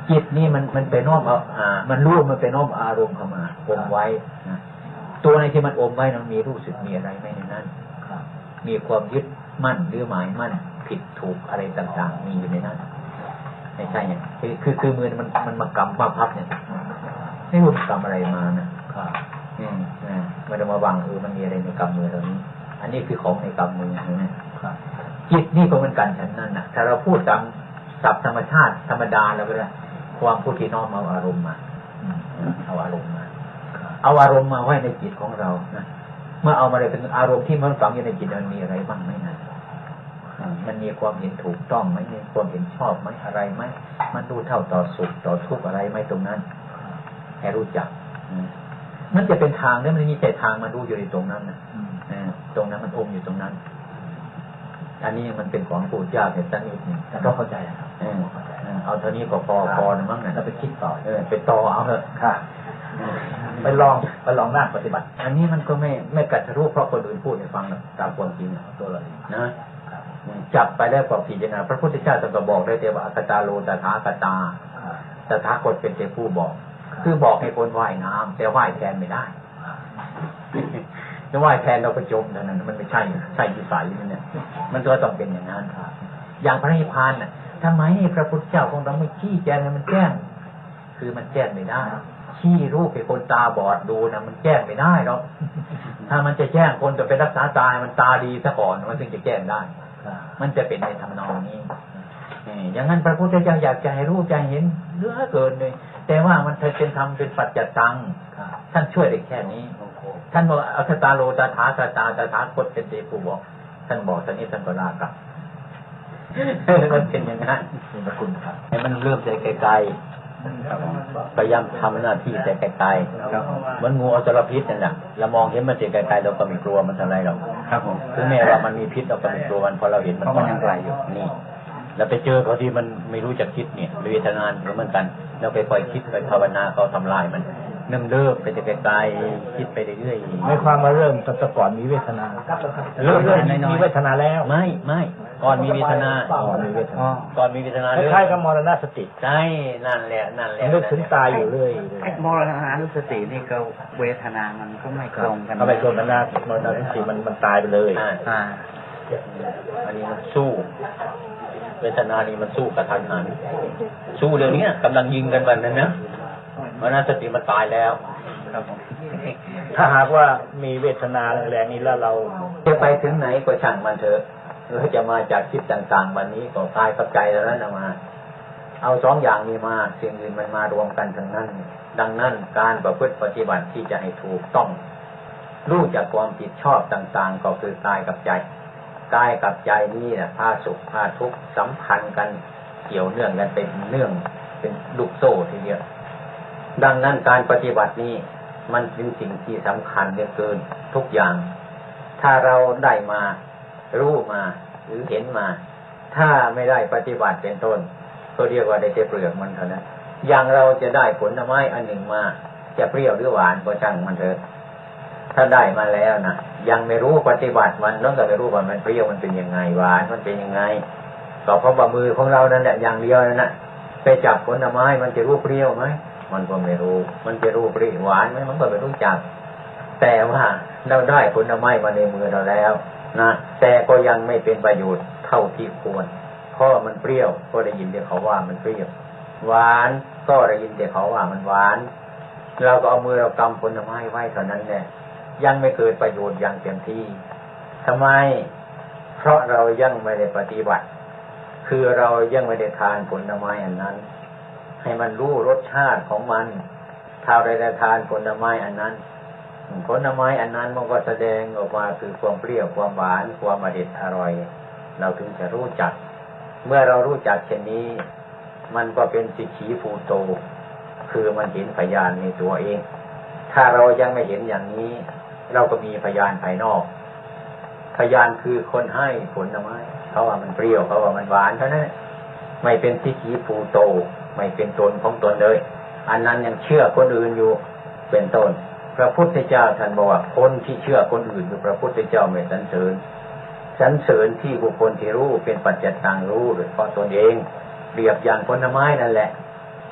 จิตนี่มันมันไปน้อมเอาอ่ามันรู้มันไปน้อมอารมณ์เข้ามาอมไว้นะตัวในที่มันอมไว้มันมีรู้สึกมีอะไรไหมในนั้นมีความยึดมั่นหรือหมายมั่นผิดถูกอะไรต่างๆมีอยู่ในนั้นไม่ใช่เนี่ยคือคือคือมือมันมันมากำมาพับเนี่ยไม่รู้กำอะไรมานะอืมนะมันจะมาวางเออมันมีอะไรในกำมือเรานี้อันนี้คือของในกำมือนะจิตนี่ก็เหมือนกันฉันนั่นนะถ้าเราพูดตามศัพท์ธรรมชาติธรรมดาเราก็ได้ความพูดที่น้อมเอาอารมณ์มาเอาอารมณ์มาเอาอารมณ์มาไว้ในจิตของเรานะเมื่อเอามาเลยเป็นอารมณ์ที่มันฝังอยู่ในจิตมันมีอะไรบ้างไหมนะมันมีความเห็นถูกต้องไหมมีความเห็นชอบไหมอะไรไหมมันรู้เท่าต่อสุขต่อทุกข์อะไรไหมตรงนั้นให้รู้จักมันจะเป็นทางเนี่ยมันมีแต่ทางมาดูอยู่ในตรงนั้นนะตรงนั้นมันอมอยู่ตรงนั้นอันนี้มันเป็นของพูดยากแต่ตั้งนิดนึงก็เข้าใจครับเอาเท่านี้ก็พอพอนะมั้งนะเราไปคิดต่อเออไปต่อเอาเถอะค่ะไปลองไปลองหน้าปฏิบัติอันนี้มันก็ไม่ไม่กัดทะลุเพราะคนอื่นพูดให้ฟังตามความจริงตัวเรานะจับไปได้ความพิจารณาพระพุทธเจ้าจะก็บอกได้แต่ว่าอัตตาโลตถาคตาตถาคตเป็นแต่ผู้บอกคือบอกให้คนว่ายน้ำแต่ว่ายแทนไม่ได้จะว่ายแทนเราไปจมเท่านั้นมันไม่ใช่ใช่วิสัยนี่เนี่ยมันก็ต้องเป็นอย่างนั้นครับอย่างพระนิพพานน่ะทำไมพระพุทธเจ้าของเราไม่ชี้แจงให้มันแจ้งคือมันแจ้งไม่ได้ชี้รูปให้คนตาบอดดูนะมันแจ้งไม่ได้หรอกถ้ามันจะแจ้งคนจะไปรักษาตายมันตาดีซะก่อนมันถึงจะแจ้งได้มันจะเป็นในทำนองนี้อย่างนั้นพระพุทธเจ้าอยากจะให้รู้ใจเห็นเหลือเกินเลยแต่ว่ามันเป็นธรรมเป็นปัจจตังท่านช่วยได้แค่นี้ท่านบอกอัตตาโลตถาคตาตถาคตเป็นเตผู้บอกท่านบอกท่านนี้ท่านก็ลาครับมันเป็นอย่างนั้นขอบคุณครับให้มันเริ่มใจไกลๆพยายามทำหน้าที่ใจไกลๆมันงูอสรพิษนั่นแหละเรามองเห็นมันใจไกลๆเราก็ไม่กลัวมันเท่าไรหรอกครับผมคือแม้ว่ามันมีพิษเราก็ไม่กลัวมันพอเราเห็นมันก็ยังไกลอยู่นี่เราไปเจอเขาที่มันไม่รู้จักคิดเนี่ยเวทนาเหมือนกันเราไปปล่อยคิดไปภาวนาเขาทำลายมันนึ่งเลิกไปจะไกลๆคิดไปเรื่อยๆไม่ความมาเริ่มแต่ก่อนมีเวทนาเริ่มมีเวทนาแล้วไม่ไม่ก่อนมีเวทนาก่อนมีเวทนาก่อนมีเวทนาคล้ายๆกับมรณสติใช่นั่นแหละนั่นแหละนึกถึงตายอยู่เรื่อยมรณะสตินี่ก็เวทนามันก็ไม่ตรงกันก็ไม่ตรงกันนะมรณสติมันมันตายไปเลยอ่าอันนี้มันสู้เวทนานี่มันสู้กับทันหันสู้เดี๋ยวนี้กำลังยิงกันแบบนั้นนะมรณสติมันตายแล้วครับถ้าหากว่ามีเวทนาแรงๆนี้แล้วเราจะไปถึงไหนก็ช่างมันเถอะเราจะมาจากคิดต่างๆวันนี้ก็กายกับใจแล้วนั่นมาเอาสองอย่างนี้มาสิ่งอื่นมันมารวมกันทั้งนั้นดังนั้นการประพฤติปฏิบัติที่จะให้ถูกต้องรู้จักความผิดชอบต่างๆก็คือกายกับใจกายกับใจนี่นะพาสุขพาทุกข์สัมพันธ์กันเกี่ยวเนื่องกันเป็นเนื่องเป็นลูกโซ่ทีเดียวดังนั้นการปฏิบัตินี้มันเป็นสิ่งที่สำคัญเหลือเกินทุกอย่างถ้าเราได้มารู้มาหรือเห็นมาถ้าไม่ได้ปฏิบัติเป็นต้นก็เรียกว่าได้แต่เปลือกมันเท่านั้นอย่างเราจะได้ผลไม้อันหนึ่งมาจะเปรี้ยวหรือหวานก็ช่างมันเถอะถ้าได้มาแล้วนะยังไม่รู้ปฏิบัติมันน้องก็ไม่รู้ว่ามันเปรี้ยวมันเป็นยังไงหวานมันเป็นยังไงก็เพราะว่ามือของเรานั่นแหละอย่างเดียวนั่นแหละไปจับผลไม้มันจะรู้เปรี้ยวไหมมันก็ไม่รู้มันจะรู้เปรี้ยวหวานไหมมันก็ไม่รู้จักแต่ว่าเราได้ผลไม้มาในมือเราแล้วนะแต่ก็ยังไม่เป็นประโยชน์เท่าที่ควรเพราะมันเปรี้ยวก็ได้ยินแต่เขาว่ามันเปรี้ยวหวานก็ได้ยินแต่เขาว่ามันหวานเราก็เอามือเรากำผลไม้ไว้เท่านั้นแหละยังไม่เกิดประโยชน์อย่างเต็มที่ทำไมเพราะเรายังไม่ได้ปฏิบัติคือเรายังไม่ได้ทานผลไม้อันนั้นให้มันรู้รสชาติของมันถ้าเราได้ทานผลไม้อันนั้นผลไม้อันนั้นมันก็แสดงออกมาคือความเปรี้ยวความหวานความอร่อยอร่อยเราถึงจะรู้จักเมื่อเรารู้จักเช่นนี้มันก็เป็นสิกขีภูโตคือมันเห็นพยานในตัวเองถ้าเรายังไม่เห็นอย่างนี้เราก็มีพยานภายนอกพยานคือคนให้ผลไม้เขาว่ามันเปรี้ยวเขาว่ามันหวานเท่านั้นไม่เป็นสิกขีภูโตไม่เป็นตนของตนเลยอันนั้นยังเชื่อคนอื่นอยู่เป็นต้นพระพุทธเจ้าท่านบอกว่าคนที่เชื่อคนอื่นอยู่พระพุทธเจ้าไม่สรรเสริญสรรเสริญที่บุคคลที่รู้เป็นปัจจัยต่างรู้โดยเพราะตนเองเปรียบอย่างผลไม้นั่นแหละ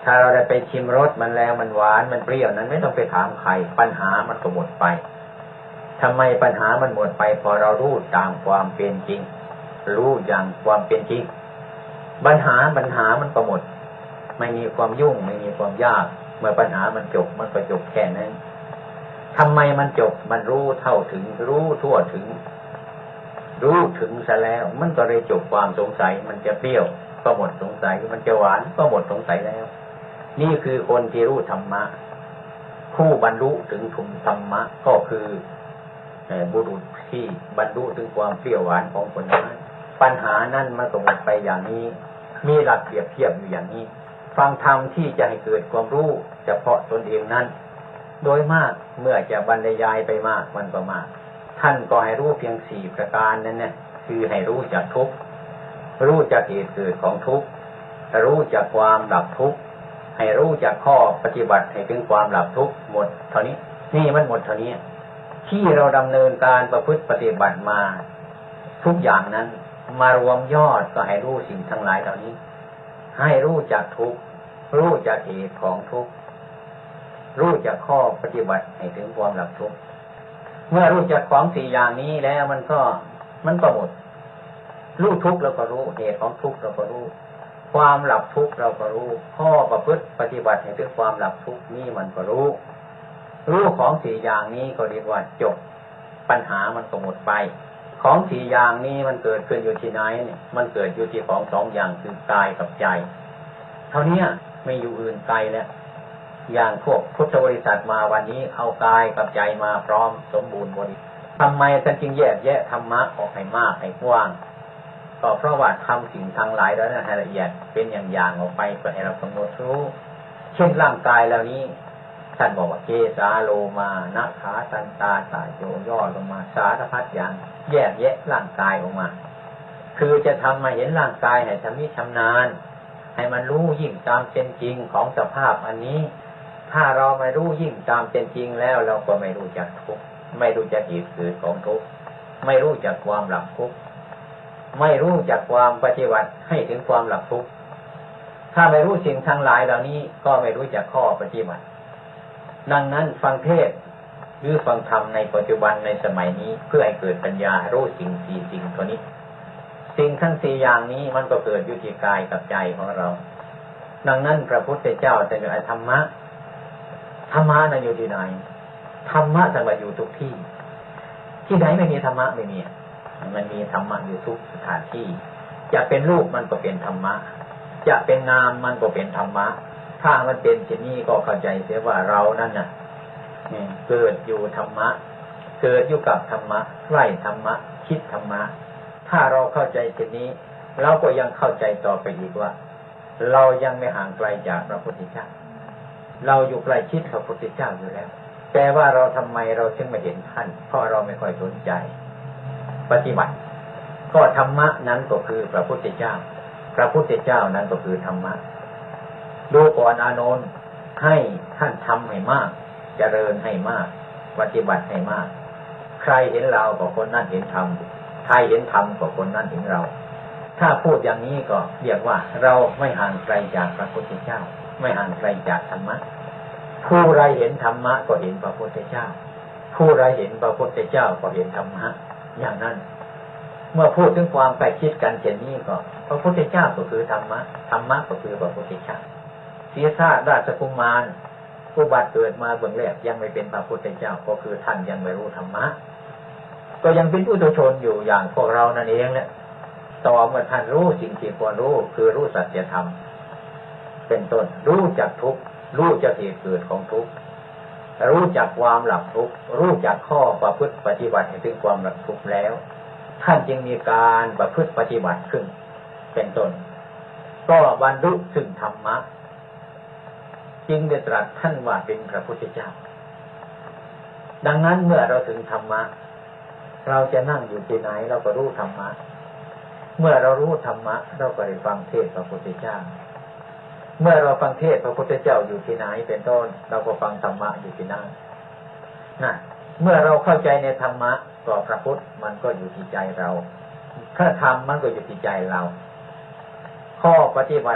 ถ้าเราได้ไปชิมรสมันแล้วมันหวานมันเปรี้ยวนั้นไม่ต้องไปถามใครปัญหามันก็หมดไปทำไมปัญหามันหมดไปพอเรารู้ตามความเป็นจริงรู้อย่างความเป็นจริงปัญหาปัญหามันก็หมดไม่มีความยุ่งไม่มีความยากเมื่อปัญหามันจบมันก็จบแค่นั้นทำไมมันจบมันรู้เท่าถึงรู้ทั่วถึงรู้ถึงซะแล้วมันก็เลยจบความสงสัยมันจะเปรี้ยวก็หมดสงสัยมันจะหวานก็หมดสงสัยแล้วนี่คือคนที่รู้ธรรมะผู้บรรลุถึงถุงธรรมะก็คือบุรุษที่บรรลุถึงความเปรี้ยวหวานของคนนั้นปัญหานั้นมันก็หมดไปอย่างนี้มีหลักเปรียบเทียบอยู่อย่างนี้ฟังธรรมที่จะให้เกิดความรู้เฉพาะตนเองนั้นโดยมากเมื่อจะบรรยายไปมากมันก็มากท่านก็ให้รู้เพียงสี่ประการนั้นเนี่ยคือให้รู้จักทุกข์รู้จักเหตุเกิดของทุกข์รู้จักความดับทุกข์ให้รู้จักข้อปฏิบัติให้ถึงความดับทุกข์หมดเท่านี้นี่มันหมดเท่านี้ที่เราดำเนินการประพฤติปฏิบัติมาทุกอย่างนั้นมารวมยอดก็ให้รู้สิ่งทั้งหลายเหล่านี้ให้รู้จักทุกข์รู้จักเหตุของทุกข์รู้จักข้อปฏิบัติให้ถึงความดับทุกข์เมื่อรู้จักของสี่อย่างนี้แล้วมันก็มันก็หมดรู้ทุกข์เราก็รู้เหตุของทุกข์เราก็รู้ความดับทุกข์เราก็รู้ข้อประพฤติปฏิบัติให้ถึงความดับทุกข์นี่มันก็รู้รู้ของสี่อย่างนี้ก็เรียกว่าจบปัญหามันก็หมดไปของสี่อย่างนี้มันเกิดขึ้นอยู่ที่ไหนเนี่ยมันเกิดอยู่ที่ของสองอย่างคือกายกับใจเท่านี้ไม่อยู่อื่นไกลแล้วอย่างพวกพุทธบริษัทมาวันนี้เอากายกับใจมาพร้อมสมบูรณ์บริทำไมท่านจึงแยกแยะธรรมะออกให้มากให้กว้างก็เพราะว่าทำสิ่งทั้งหลายแล้วให้ละเอียดเป็นอย่างๆออกไปเพื่อให้เรากำหนดรู้เช่นร่างกายเหล่านี้ท่านบอกว่าเกสาโลมานะขาตันตาสายโยย่อลงมาสารพัดอย่างแยกแยะร่างกายออกมาคือจะทำมาเห็นร่างกายให้ชำนิชำนาญให้มันรู้ยิ่งตามเป็นจริงของสภาพอันนี้ถ้าเราไม่รู้ยิ่งตามเป็นจริงแล้วเราก็ไม่รู้จักทุกข์ไม่รู้จักเหตุเกิดของทุกข์ไม่รู้จักความดับทุกข์ไม่รู้จักความปฏิบัติให้ถึงความดับทุกข์ถ้าไม่รู้สิ่งทั้งหลายเหล่านี้ก็ไม่รู้จักข้อปฏิบัติดังนั้นฟังเทศหรือฟังธรรมในปัจจุบันในสมัยนี้เพื่อให้เกิดปัญญารู้สิ่งสี่สิ่งตัวนี้สิ่งทั้งสี่อย่างนี้มันก็เกิดอยู่ที่กายกับใจของเราดังนั้นพระพุทธเจ้าจะมีธรรมะธรรมะนั้นอยู่ที่ไหนธรรมะจะมาอยู่ทุกที่ที่ไหนไม่มีธรรมะไม่มีมันมีธรรมะอยู่ทุกสถานที่จะเป็นรูปมันก็เป็นธรรมะจะเป็นนามมันก็เป็นธรรมะถ้ามันเป็นเช่นนี้ก็เข้าใจเสียว่าเรานั่นน่ะเกิดอยู่ธรรมะเกิดอยู่กับธรรมะใกล้ธรรมะคิดธรรมะถ้าเราเข้าใจเช่นนี้เราก็ยังเข้าใจต่อไปอีกว่าเรายังไม่ห่างไกลจากพระพุทธเจ้าเราอยู่ใกล้ชิดพระพุทธเจ้าอยู่แล้วแต่ว่าเราทำไมเราจึงไม่เห็นท่านเพราะเราไม่ค่อยสนใจปฏิบัติก็ธรรมะนั้นก็คือพระพุทธเจ้าพระพุทธเจ้านั้นก็คือธรรมะดูก่อนอานนท์ให้ท่านทำให้มากเจริญให้มากปฏิบัติให้มากใครเห็นเราก็คนนั้นเห็นธรรมใครเห็นธรรมก็คนนั้นเห็นเราถ้าพูดอย่างนี้ก็เรียกว่าเราไม่ห่างไกลจากพระพุทธเจ้าไม่ห่างไกลจากธรรมะผู้ใดเห็นธรรมะก็เห็นพระพุทธเจ้าผู้ใดเห็นพระพุทธเจ้าก็เห็นธรรมะอย่างนั้นเมื่อพูดถึงความใกล้ชิดกันเช่นนี้ก็พระพุทธเจ้าก็คือธรรมะธรรมะก็คือพระพุทธเจ้าเสียชาติราชกุมารผู้บัดเกิดมาเบื้องแรกยังไม่เป็นพระพุทธเจ้าก็คือท่านยังไม่รู้ธรรมะก็ยังเป็นปุถุชนอยู่อย่างพวกเรานั่นเองแหละต่อเมื่อท่านรู้สิ่งที่ควรรู้คือรู้สัจธรรมเป็นต้นรู้จักทุกข์รู้จักเหตุเกิดของทุกข์รู้จักความดับทุกข์รู้จักข้อประพฤติปฏิบัติให้ถึงความดับทุกข์แล้วท่านจึงมีการประพฤติปฏิบัติขึ้นเป็นต้นก็บรรลุถึงธรรมะจึงได้ตรัสท่านว่าเป็นพระพุทธเจ้าดังนั้นเมื่อเราถึงธรรมะเราจะนั่งอยู่ที่ไหนเราก็รู้ธรรมะเมื่อเรารู้ธรรมะเราก็ได้ฟังเทศน์พระพุทธเจ้าเมื่อเราฟังเทศน์พระพุทธเจ้าอยู่ที่ไหนเป็นต้นเราก็ฟังธรรมะอยู่ที่นั่นนะเมื่อเราเข้าใจในธรรมะก็พระพุทธมันก็อยู่ที่ใจเราพระธรรมมันก็อยู่ที่ใจเราข้อปฏิบัติ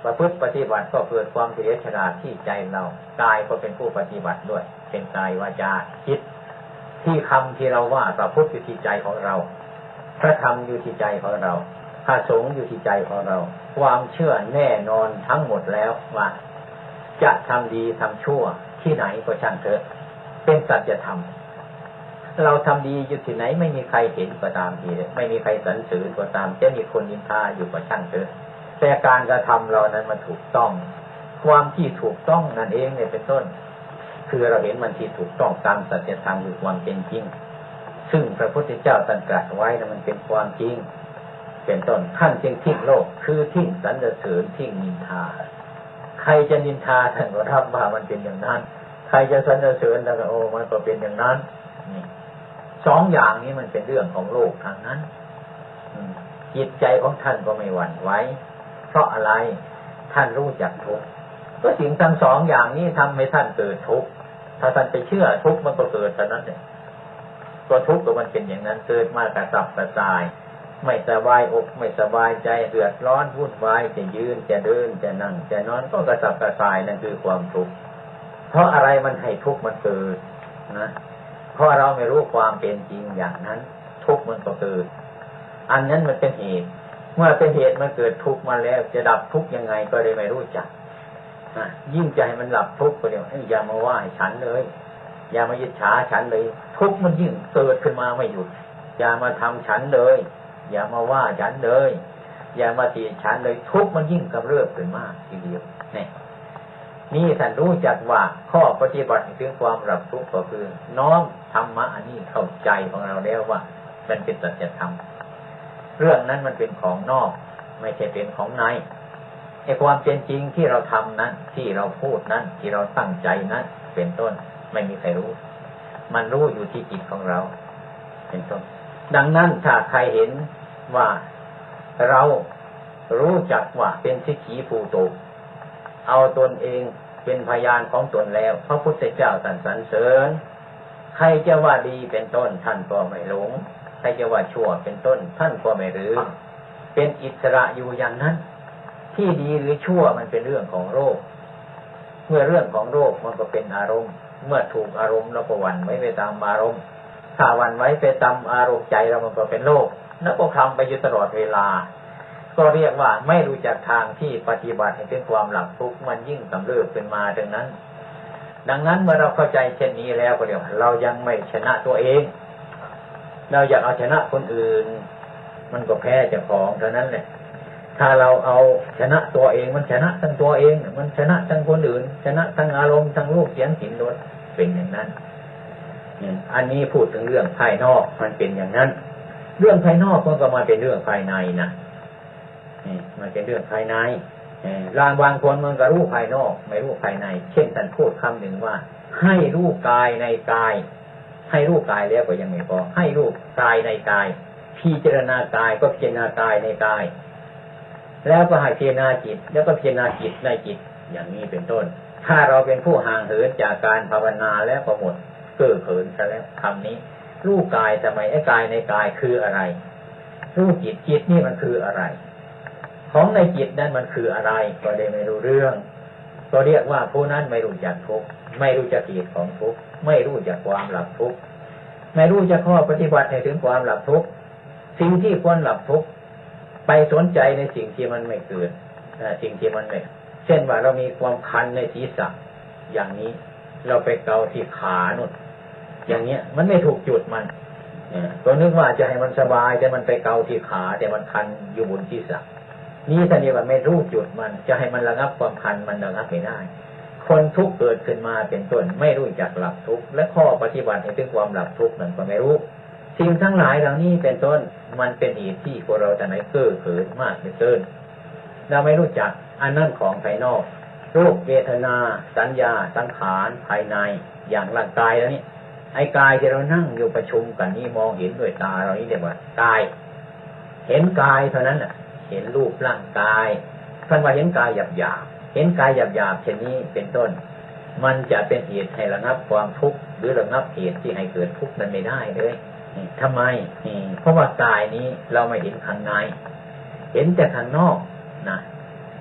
ประพฤติปฏิบัติก็เกิดความเฉลียวฉลาดที่ใจเรากายก็เป็นผู้ปฏิบัติด้วยเป็นกายวาจาจิตที่คำที่เราว่าประพฤติอยู่ที่ใจของเราพระธรรมอยู่ที่ใจของเราพระสงฆ์อยู่ที่ใจของเราความเชื่อแน่นอนทั้งหมดแล้วว่าจะทำดีทำชั่วที่ไหนก็ช่างเถอะเป็นสัจธรรมเราทำดีอยู่ที่ไหนไม่มีใครเห็นก็ตามทีไม่มีใครสรรเสริญก็ตามจะมีคนนินทาอยู่ก็ช่างเถอะแต่การกระทำเรานั้นมันถูกต้องความที่ถูกต้องนั่นเองเนี่ยเป็นต้นคือเราเห็นมันที่ถูกต้องตามสัจธรรมคือความเป็นจริงซึ่งพระพุทธเจ้าตรัสไว้นะมันเป็นความจริงเป็นต้นท่านจึงทิ้งโลกคือทิ้งสรรเสริญทิ้งนินทาใครจะนินทาท่านก็รับว่ามันเป็นอย่างนั้นใครจะสรรเสริญท่านก็โอ้มันก็เป็นอย่างนั้นนี่สองอย่างนี้มันเป็นเรื่องของโลกทางนั้นจิตใจของท่านก็ไม่หวั่นไหวเพราะอะไรท่านรู้จักทุกข์ก็สิ่งทั้งสองอย่างนี้ทำให้ท่านเกิดทุกข์ถ้าท่านไปเชื่อทุกข์มันก็เกิดแต่นั้นเนี่ยก็ทุกข์ก็มันเป็นอย่างนั้นเกิดมากระสับกระส่ายไม่สบายอกไม่สบายใจเดือดร้อนวุ่นวายจะยืนจะเดินจะนั่งจะนอนก็กระสับกระส่ายนั่นคือความทุกข์เพราะอะไรมันให้ทุกข์มันเกิดนะเพราะเราไม่รู้ความเป็นจริงอย่างนั้นทุกข์มันก็เกิดอันนั้นมันเป็นเหตุเมื่อเป็นเหตุมันเกิดทุกข์มาแล้วจะดับทุกข์ยังไงก็เลยไม่รู้จักยิ่งใจมันหลับทุกข์ก็เดี๋ยวอย่ามาว่าให้ฉันเลยอย่ามายึดฉาฉันเลยทุกข์มันยิ่งเกิดขึ้นมาไม่หยุดอย่ามาทำฉันเลยอย่ามาว่าฉันเลยอย่ามาตีฉันเลยทุกข์มันยิ่งกำเริบขึ้นมากทีเดียวนี่นี่ท่านรู้จักว่าข้อปฏิบัติถึงความหลับทุกข์ก็คือน้อมธรรมะอันนี้เข้าใจของเราแล้วว่ามันเป็นสัจธรรมเรื่องนั้นมันเป็นของนอกไม่ใช่เป็นของในไอ้ความเป็นจริงที่เราทำนั้นที่เราพูดนั้นที่เราตั้งใจนั้นเป็นต้นไม่มีใครรู้มันรู้อยู่ที่จิตของเราเป็นต้นดังนั้นถ้าใครเห็นว่าเรารู้จักว่าเป็นสิกขีภูโตเอาตนเองเป็นพยานของตนแล้วพระพุทธเจ้าตรัสสรรเสริญใครจะว่าดีเป็นต้นท่านก็ไม่หลงใครจะว่าชั่วเป็นต้นท่านก็ไม่ลืมเป็นอิสระอยู่อย่างนั้นที่ดีหรือชั่วมันเป็นเรื่องของโลกเมื่อเรื่องของโลกมันก็เป็นอารมณ์เมื่อถูกอารมณ์เราก็หวั่นไว้ไปตามอารมณ์ถ้าหวั่นไว้ไปตามอารมณ์ใจเรามันก็เป็นโลกแล้วก็ทำไปอยู่ตลอดเวลาก็เรียกว่าไม่รู้จักทางที่ปฏิบัติให้ถึงความหลับทุกข์มันยิ่งกำเริบขึ้นมาดังนั้นดังนั้นเมื่อเราเข้าใจเช่นนี้แล้วก็เดี๋ยวเรายังไม่ชนะตัวเองเราอยากเอาชนะคนอื่นมันก็แพ้เจ้าของเท่านั้นแหละถ้าเราเอาชนะตัวเองมันชนะทั้งตัวเองมันชนะทั้งคนอื่นชนะทั้งอารมณ์ทั้งรูปเสียงกลิ่นรสเป็นอย่างนั้นอันนี้พูดถึงเรื่องภายนอกมันเป็นอย่างนั้นเรื่องภายนอกมันก็มาเป็นเรื่องภายในนะมันเป็นเรื่องภายในบางบางคนมันก็รู้ภายนอกไม่รู้ภายในเช่นท่านพูดคำหนึ่งว่าให้รู้กายในกายให้รู้กายแล้วก็ยังไม่พอให้รู้กายในกายพิจารณากายก็พิจารณากายในกายแล้วก็ให้พิจารณาจิตแล้วก็พิจารณาจิตในจิตอย่างนี้เป็นต้นถ้าเราเป็นผู้ห่างเหินจากการภาวนาแล้วก็หมดเก้อเขินซะแล้วคำนี้รู้กายทำไมไอ้กายในกายคืออะไรรู้จิตจิตนี่มันคืออะไรของในจิตนั้นมันคืออะไรก็ได้ไม่รู้เรื่องก็เรียกว่าผู้นั้นไม่รู้จักทุกข์ไม่รู้จักเหตุของทุกข์ไม่รู้จักความหลับทุกข์ไม่รู้จักข้อปฏิบัติให้ถึงความหลับทุกข์สิ่งที่ควรหลับทุกข์ไปสนใจในสิ่งที่มันไม่เกิดสิ่งที่มันไม่เช่นว่าเรามีความคันในศีรษะอย่างนี้เราไปเกาที่ขาหนุนอย่างเนี้ยมันไม่ถูกจุดมันก็นึกว่าจะให้มันสบายแต่มันไปเกาที่ขาแต่มันคันอยู่บนศีรษะนี่ท่านเรียกว่าไม่รู้จุดมันจะให้มันระงับความคันมันระงับไม่ได้คนทุกข์เกิดขึ้นมาเป็นต้นไม่รู้จักหลับทุกข์และข้อปฏิบัติให้ถึงความหลับทุกข์นั้นก็ไม่รู้สิ่งทั้งหลายเหล่านี้เป็นต้นมันเป็นเหตุที่พวกเราแต่ไหนเก้อเขินมากเหลือเกินเราไม่รู้จักอันนั้นของภายนอกรูปเวทนาสัญญาสังขารภายในอย่างร่างกายแล้วนี่ไอ้กายที่เรานั่งอยู่ประชุมกันนี่มองเห็นด้วยตาเรานี่เรียกว่ากายเห็นกายเท่านั้นน่ะเห็นรูปร่างกายท่านว่าเห็นกายหยาบๆเห็นกายหยาบๆเช่นนี้เป็นต้นมันจะเป็นเหตุให้ระงับความทุกข์หรือระงับเหตุที่ให้เกิดทุกข์นั้นไม่ได้เลยทำไมเพราะว่ากายนี้เราไม่เห็นข้างในเห็นแต่ข้างนอกนะ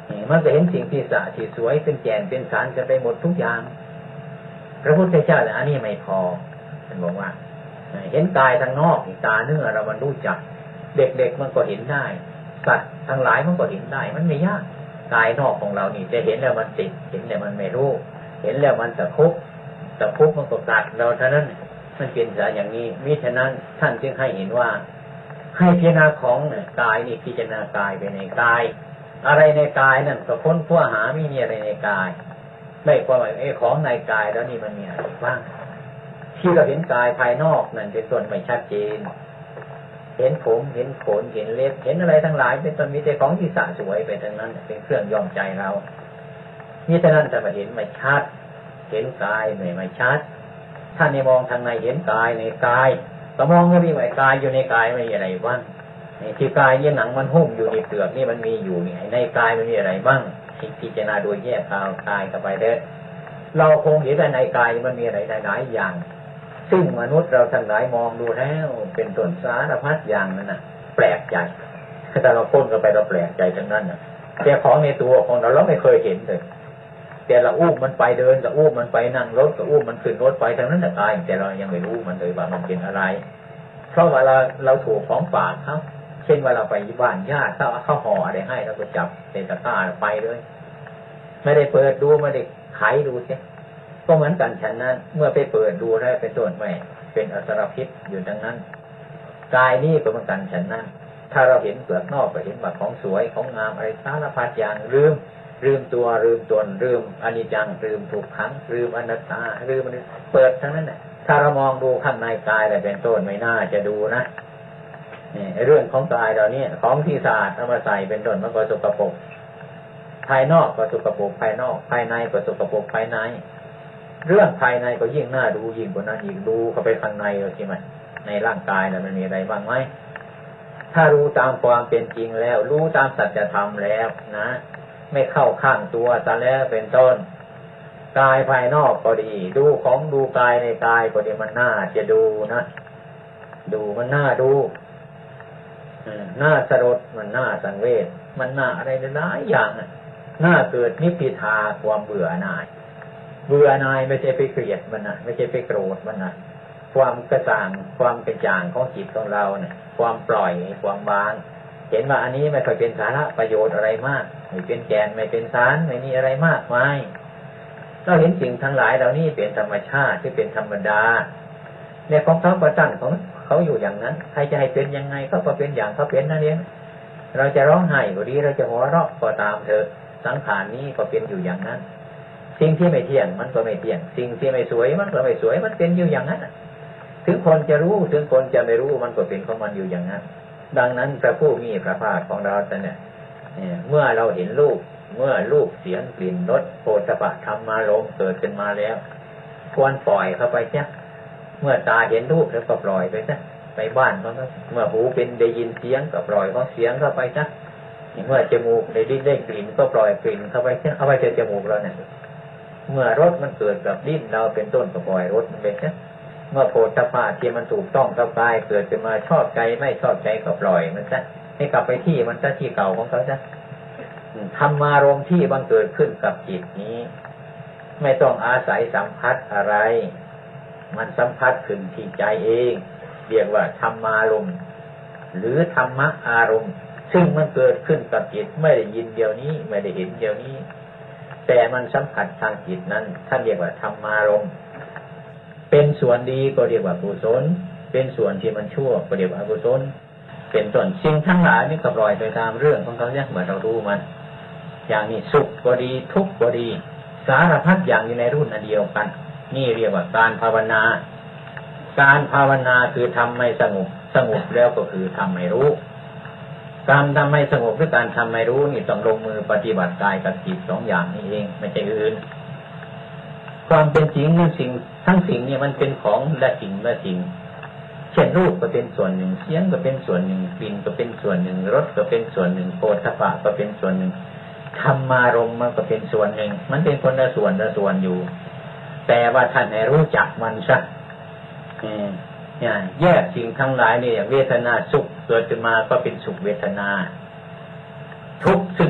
มันก็เห็นสิ่งที่สะที่สวยเป็นแก่นเป็นสารจะไปหมดทุกอย่างพระพุทธเจ้าอันนี้ไม่พอท่านบอกว่าเห็นกายทางนอกตาเนื้อเรามันรู้จักเด็กๆมันก็เห็นได้สัตว์ทั้งหลายมันก็เห็นได้มันไม่ยากกายนอกของเรานี่จะเห็นแล้วมันติดเห็นแล้วมันไม่รู้เห็นแล้วมันตะคุบตะคุบมันก็กัดเราเท่านั้นมันเป็นสาอย่างนี้มิฉะนั้นท่านจึงให้เห็นว่าให้พิจารณาของกายนี่พิจารณากายไปในกายอะไรในกายนั่นก็ค้นคว้าหาไม่มีอะไรในกายไม่ความหมายไอ้ของในกายแล้วนี่มันมีอะไรบ้างที่เราเห็นกายภายนอกนั่นเป็นส่วนไม่ชัดเจนเห็นผมเห็นขนเห็นเล็บเห็นอะไรทั้งหลายเป็นต้นมีแต่ของที่สะสวยไปทั้งนั้นเป็นเครื่องยอมใจเรานี่ฉะนั้นจะมาเห็นไม่ชัดเห็นกายไม่ไม่ชัดถ้าในมองทางในเห็นกายในกายก็มองว่ามีไว้กายอยู่ในกายไม่มีอะไรบ้างที่กายเนี่ยหนังมันหุ้มอยู่ในเปลือกนี่มันมีอยู่นี่ในกายมันมีอะไรบ้างพิจารณาโดยแยกกายกายกันไปเด้อเราคงเห็นว่าในกายมันมีอะไรหลายๆอย่างซึ่งมนุษย์เราทั้งหลายมองดูแล้วเป็นต้นสารพัดอย่างนั่นน่ะแปลกใจแต่เราพ้นกันไปเราแปลกใจทั้งนั้นน่ะแต่ของในตัวของเราเราไม่เคยเห็นเลยแต่เราอุ้มมันไปเดินเราอุ้มมันไปนั่งรถก็อุ้มมันขึ้นรถไปทั้งนั้นแต่กายแต่เรายังไม่รู้มันเลยว่ามันเป็นอะไรเพราะเวลาเราถูกของฝากเขาเช่นว่าเราไปบ้านญาติเขาเขาห่ออะไรให้เราก็จับในตะกร้าไปเลยไม่ได้เปิดดูไม่ได้ไขดูสิก็เหมือนกันฉันนั้นเมื่อไปเปิดดูได้เป็นต้นไม่เป็นอสรพิษอยู่ดังนั้นกายนี่ก็เหมือนกันฉันนั้นถ้าเราเห็นเปลือกนอกก็เห็นว่าของสวยของงามอะไรสารพัดอย่างลืมลืมตัวลืมตนลืมอนิจจังลืมทุกขังลืมอนัตตาลืมมันเปิดทั้งนั้นแหละถ้าเรามองดูข้างในกายอะไรเป็นต้นไม่น่าจะดูนะนี่เรื่องของกายเราเนี่ยของที่สะอาดเอามาใส่เป็นต้นมันก็สกปรกภายนอกก็สกปรกภายนอกภายในก็สกปรกภายในเรื่องภายในก็ยิ่งน่าดูยิ่งกว่านั้นยิ่งดูเข้าไปข้างในเราใช่ไหมในร่างกายน่ะมันมีอะไรบ้างไหมถ้ารู้ตามความเป็นจริงแล้วรู้ตามสัจธรรมแล้วนะไม่เข้าข้างตัวซะแล้วเป็นต้นกายภายนอกก็ดีดูของดูกายในกายก็ดีมันน่าจะดูนะดูมันน่าดูน่าสลดมันน่าสังเวชมันน่าอะไรหลายอย่างน่าเกิดนิพพิทาความเบื่อหน่ายเบื่อหน่ายไม่ใช่ไปเกลียดมันนะไม่ใช่ไปโกรธมันนะความกระจ่างความกระจ่างของจิตของเราเนี่ยความปล่อยความวางเห็นว่าอันนี้ไม่ค่อยเป็นสาระประโยชน์อะไรมากไม่เป็นแกนไม่เป็นสารไม่มีอะไรมากมายเราเห็นสิ่งทั้งหลายเหล่านี้เป็นธรรมชาติที่เป็นธรรมดาในของเขาประจันของเขาอยู่อย่างนั้นใครจะให้เป็นยังไงเขาก็เป็นอย่างเขาเป็นนั่นเองเราจะร้องไห้ก็ดีเราจะหัวเราะก็ตามเถอะสังขารนี้ก็เป็นอยู่อย่างนั้นสิ่งที่ไม่เที่ยงมันก็ไม่เที่ยงสิ่งที่ไม่สวยมันก็ไม่สวยมันเป็นอยู่อย่างนั้นถึงคนจะรู้ถึงคนจะไม่รู้มันก็เป็นของมันอยู่อย่างนั้นดังนั้นพระผู้มีพระภาคของเราเนี่ยเมื่อเราเห็นรูปเมื่อรูปเสียงกลิ่นรสโผฏฐัพพะธรรมารมณ์เกิดขึ้นมาแล้วควรปล่อยเข้าไปจ้ะเมื่อตาเห็นรูปแล้วก็ปล่อยไปจ้ะไปบ้านมันก็เมื่อหูเป็นได้ยินเสียงก็ปล่อยของเสียงเข้าไปจ้ะเมื่อจมูกได้ดิ้นได้กลิ่นก็ปล่อยกลิ่นเข้าไปจ้ะเอาไปเจอจมูกเราเนี่ยเมื่อรสมันเกิดกับดิ้นเราเป็นต้นก็ปล่อยรสมันไปจ้ะเมื่อโผฏฐัพพะที่มันถูกต้องกับกายเกิดขึ้นมาชอบใจไม่ชอบใจก็ปล่อยมันจ้ะให้กลับไปที่มันจ้ะที่เก่าของเขาจ้ะธรรมารมณ์ที่บังเกิดขึ้นกับจิตนี้ไม่ต้องอาศัยสัมผัสอะไรมันสัมผัสขึ้นที่ใจเองเรียกว่าธรรมารมณ์หรือธรรมะอารมณ์ซึ่งมันเกิดขึ้นกับจิตไม่ได้ยินเดี๋ยวนี้ไม่ได้เห็นเดี๋ยวนี้แต่มันสัมผัสทางจิตนั้นท่านเรียกว่าธรรมารมณ์เป็นส่วนดีก็เรียกว่ากุศลเป็นส่วนที่มันชั่วก็เรียกว่าอกุศลเป็นต้นสิ่งทั้งหลายนี่ก็ปล่อยไปตามเรื่องของเขาเนี่ยเหมือนเราดูมันอย่างนี้สุขก็ดีทุกข์ก็ดีสารพัดอย่างอยู่ในรุ่นอันเดียวกันนี่เรียกว่าการภาวนาการภาวนาคือทำไม่สงบสงบแล้วก็คือทำไม่รู้การทำไม่สงบหรือการทำไม่รู้นี่ต้องลงมือปฏิบัติกายกับจิตสองอย่างนี้เองไม่ใช่อื่นความเป็นจริงนี่สิ่งทั้งสิ่งนี่มันเป็นของละสิ่งละสิ่งเช่นรูปก็เป็นส่วนหนึ่งเสียงก็เป็นส่วนหนึ่งกลิ่นก็เป็นส่วนหนึ่งรสก็เป็นส่วนหนึ่งโผฏฐัพพะก็เป็นส่วนหนึ่งธรรมารมณ์มันก็เป็นส่วนหนึ่งมันเป็นคนละส่วนละส่วนอยู่แต่ว่าท่านให้รู้จักมันซะเนี่ยแยกสิ่งทั้งหลายนี่เวทนาสุขเกิดขึ้นมาก็เป็นสุขเวทนาทุกข์ซึ่ง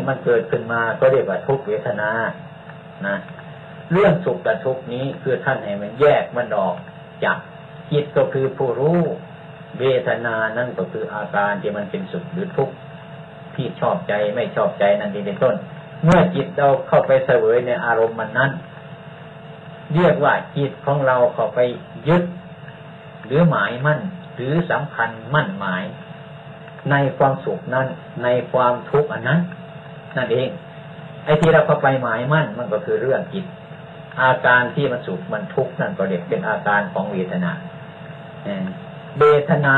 มันเกิดขึ้นมาก็เรียกว่าทุกขเวทนานะเรื่องสุขกับทุกข์นี้คือท่านให้มันแยกมันออกจากจิตก็คือผู้รู้เวทนานั่นก็คืออาการที่มันเป็นสุขหรือทุกข์ที่ชอบใจไม่ชอบใจนั่นเองเป็นต้นเมื่อจิตเราเข้าไปเสวยในอารมณ์มันนั้นเรียกว่าจิตของเราเข้าไปยึดหรือหมายมั่นหรือสำคัญมั่นหมายในความสุขนั้นในความทุกข์อันนั้นนั่นเองไอ้ที่เราเข้าไปหมายมั่นมันก็คือเรื่องจิตอาการที่มันสุขมันทุกข์นั่นก็เรียกเป็นอาการของเวทนาเวทนา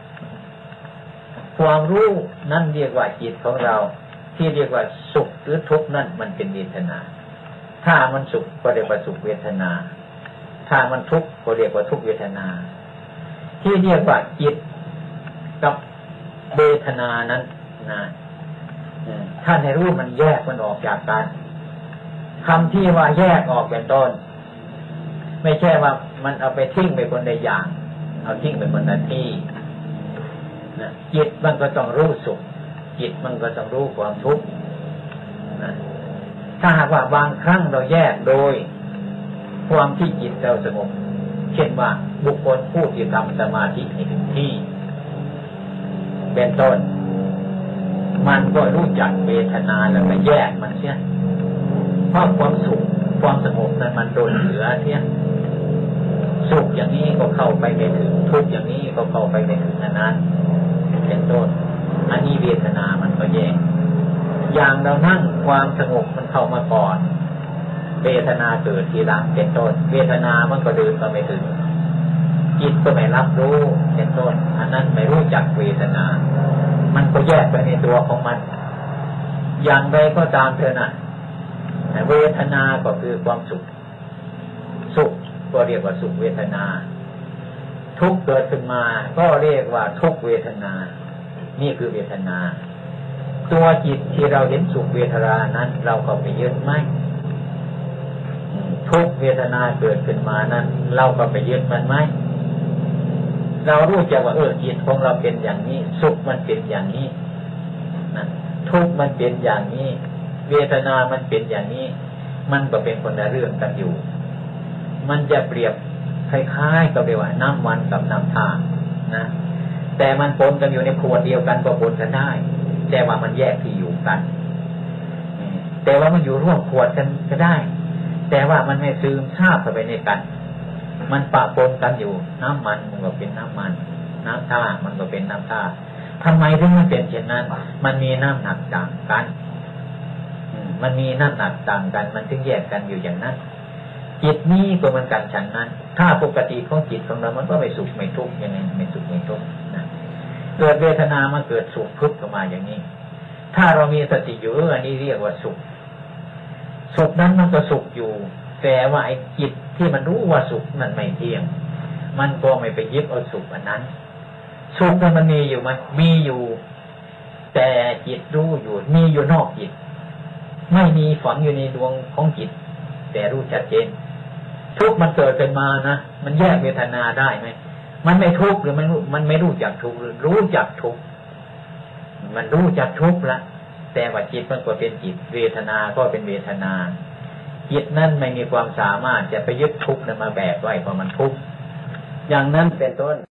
ความรู้นั่นเรียกว่าจิตของเราที่เรียกว่าสุขหรือทุกข์นั่นมันเป็นเวทนาถ้ามันสุขก็เรียกว่าสุขเวทนาถ้ามันทุกข์ก็เรียกว่าทุกขเวทนาที่เรียกว่าจิตกับเวทนานั้นนะท่านให้รู้มันแยกมันออกจากกันคำที่ว่าแยกออกเป็นต้นไม่ใช่ว่ามันเอาไปทิ้งไปคนใดอย่างเอาทิ้งไปคนละที่นะจิตมันก็ต้องรู้สุขจิตมันก็ต้องรู้ความทุกข์นะถ้าหากว่าบางครั้งเราแยกโดยความที่จิตเราสงบเช่นว่าบุคคลผู้ที่ทำสมาธิให้ถึงที่เป็นต้นมันก็รู้จักเวทนาแล้วก็แยกมันเสียเพราะความสุขความสงบนั้นมันโดนเหลือเสียสุขอย่างนี้ก็เข้าไปไม่ถึงทุกข์อย่างนี้ก็เข้าไปไม่ถึงนั้นเป็นต้นอันนี้เวทนามันก็แยกอย่างเรานั่งความสงบมันเข้ามาก่อนเวทนาเกิดทีหลังเป็นต้นเวทนามันก็เดินก็ไม่ถึงจิตก็ไม่รับรู้เป็นต้นอันนั้นไม่รู้จักเวทนามันก็แยกไปในตัวของมันอย่างใดก็ตามเถอะนะเวทนาก็คือความสุขสุขก็เรียกว่าสุขเวทนาทุกข์เกิดขึ้นมาก็เรียกว่าทุกขเวทนานี่คือเวทนาตัวจิตที่เราเห็นสุขเวทนานั้นเราก็ไปยึดไหมทุกขเวทนาเกิดขึ้นมานั้นเราก็ไปยึดมันไหมเรารู้จักว่าเออจิตของเราเป็นอย่างนี้สุขมันเป็นอย่างนี้นะทุกข์มันเป็นอย่างนี้เวทนามันเป็นอย่างนี้มันก็เป็นคนละเรื่องกันอยู่มันจะเปรียบคล้ายๆกับว่าน้ำมันกับน้ำท่านะแต่มันปนกันอยู่ในขวดเดียวกันก็ปนกันได้แต่ว่ามันแยกที่อยู่กันแต่ว่ามันอยู่ร่วมขวดกันก็ได้แต่ว่ามันไม่ซึมซาบเข้าไปในกันมันปะปนกันอยู่น้ำมันมันก็เป็นน้ำมันน้ำท่ามันก็เป็นน้ำท่าทำไมถึงมันเป็นเช่นนั้นมันมีน้ำหนักต่างกันมันมีน้ำหนักต่างกันมันถึงแยกกันอยู่อย่างนั้นจิตนี้ก็เหมือนกันฉันนั้นถ้าปกติของจิตของเรามันก็ไม่สุขไม่ทุกข์ยังไงไม่สุขไม่ทุกข์นะเกิดเวทนามาเกิดสุขทุกข์ขึ้นมาอย่างนี้ถ้าเรามีสติอยู่อันนี้เรียกว่าสุขสุขนั้นมันก็สุขอยู่แต่ว่าไอ้จิตที่มันรู้ว่าสุขนั้นไม่เที่ยงมันก็ไม่ไปยึดเอาสุขอันนั้นสุขมันมีอยู่มันมีอยู่แต่จิตรู้อยู่มีอยู่นอกจิตไม่มีฝังอยู่ในดวงของจิตแต่รู้ชัดเจนทุกข์มันเกิดขึ้นมานะมันแยกเวทนาได้ไหมมันไม่ทุกข์หรือมันมันไม่รู้จักทุกข์หรือรู้จักทุกข์มันรู้จักทุกข์ละแต่ว่าจิตมันก็เป็นจิตเวทนาก็เป็นเวทนาจิตนั่นไม่มีความสามารถจะไปยึดทุกข์นั้นมาแบกไว้เพราะมันทุกข์อย่างนั้นเป็นต้น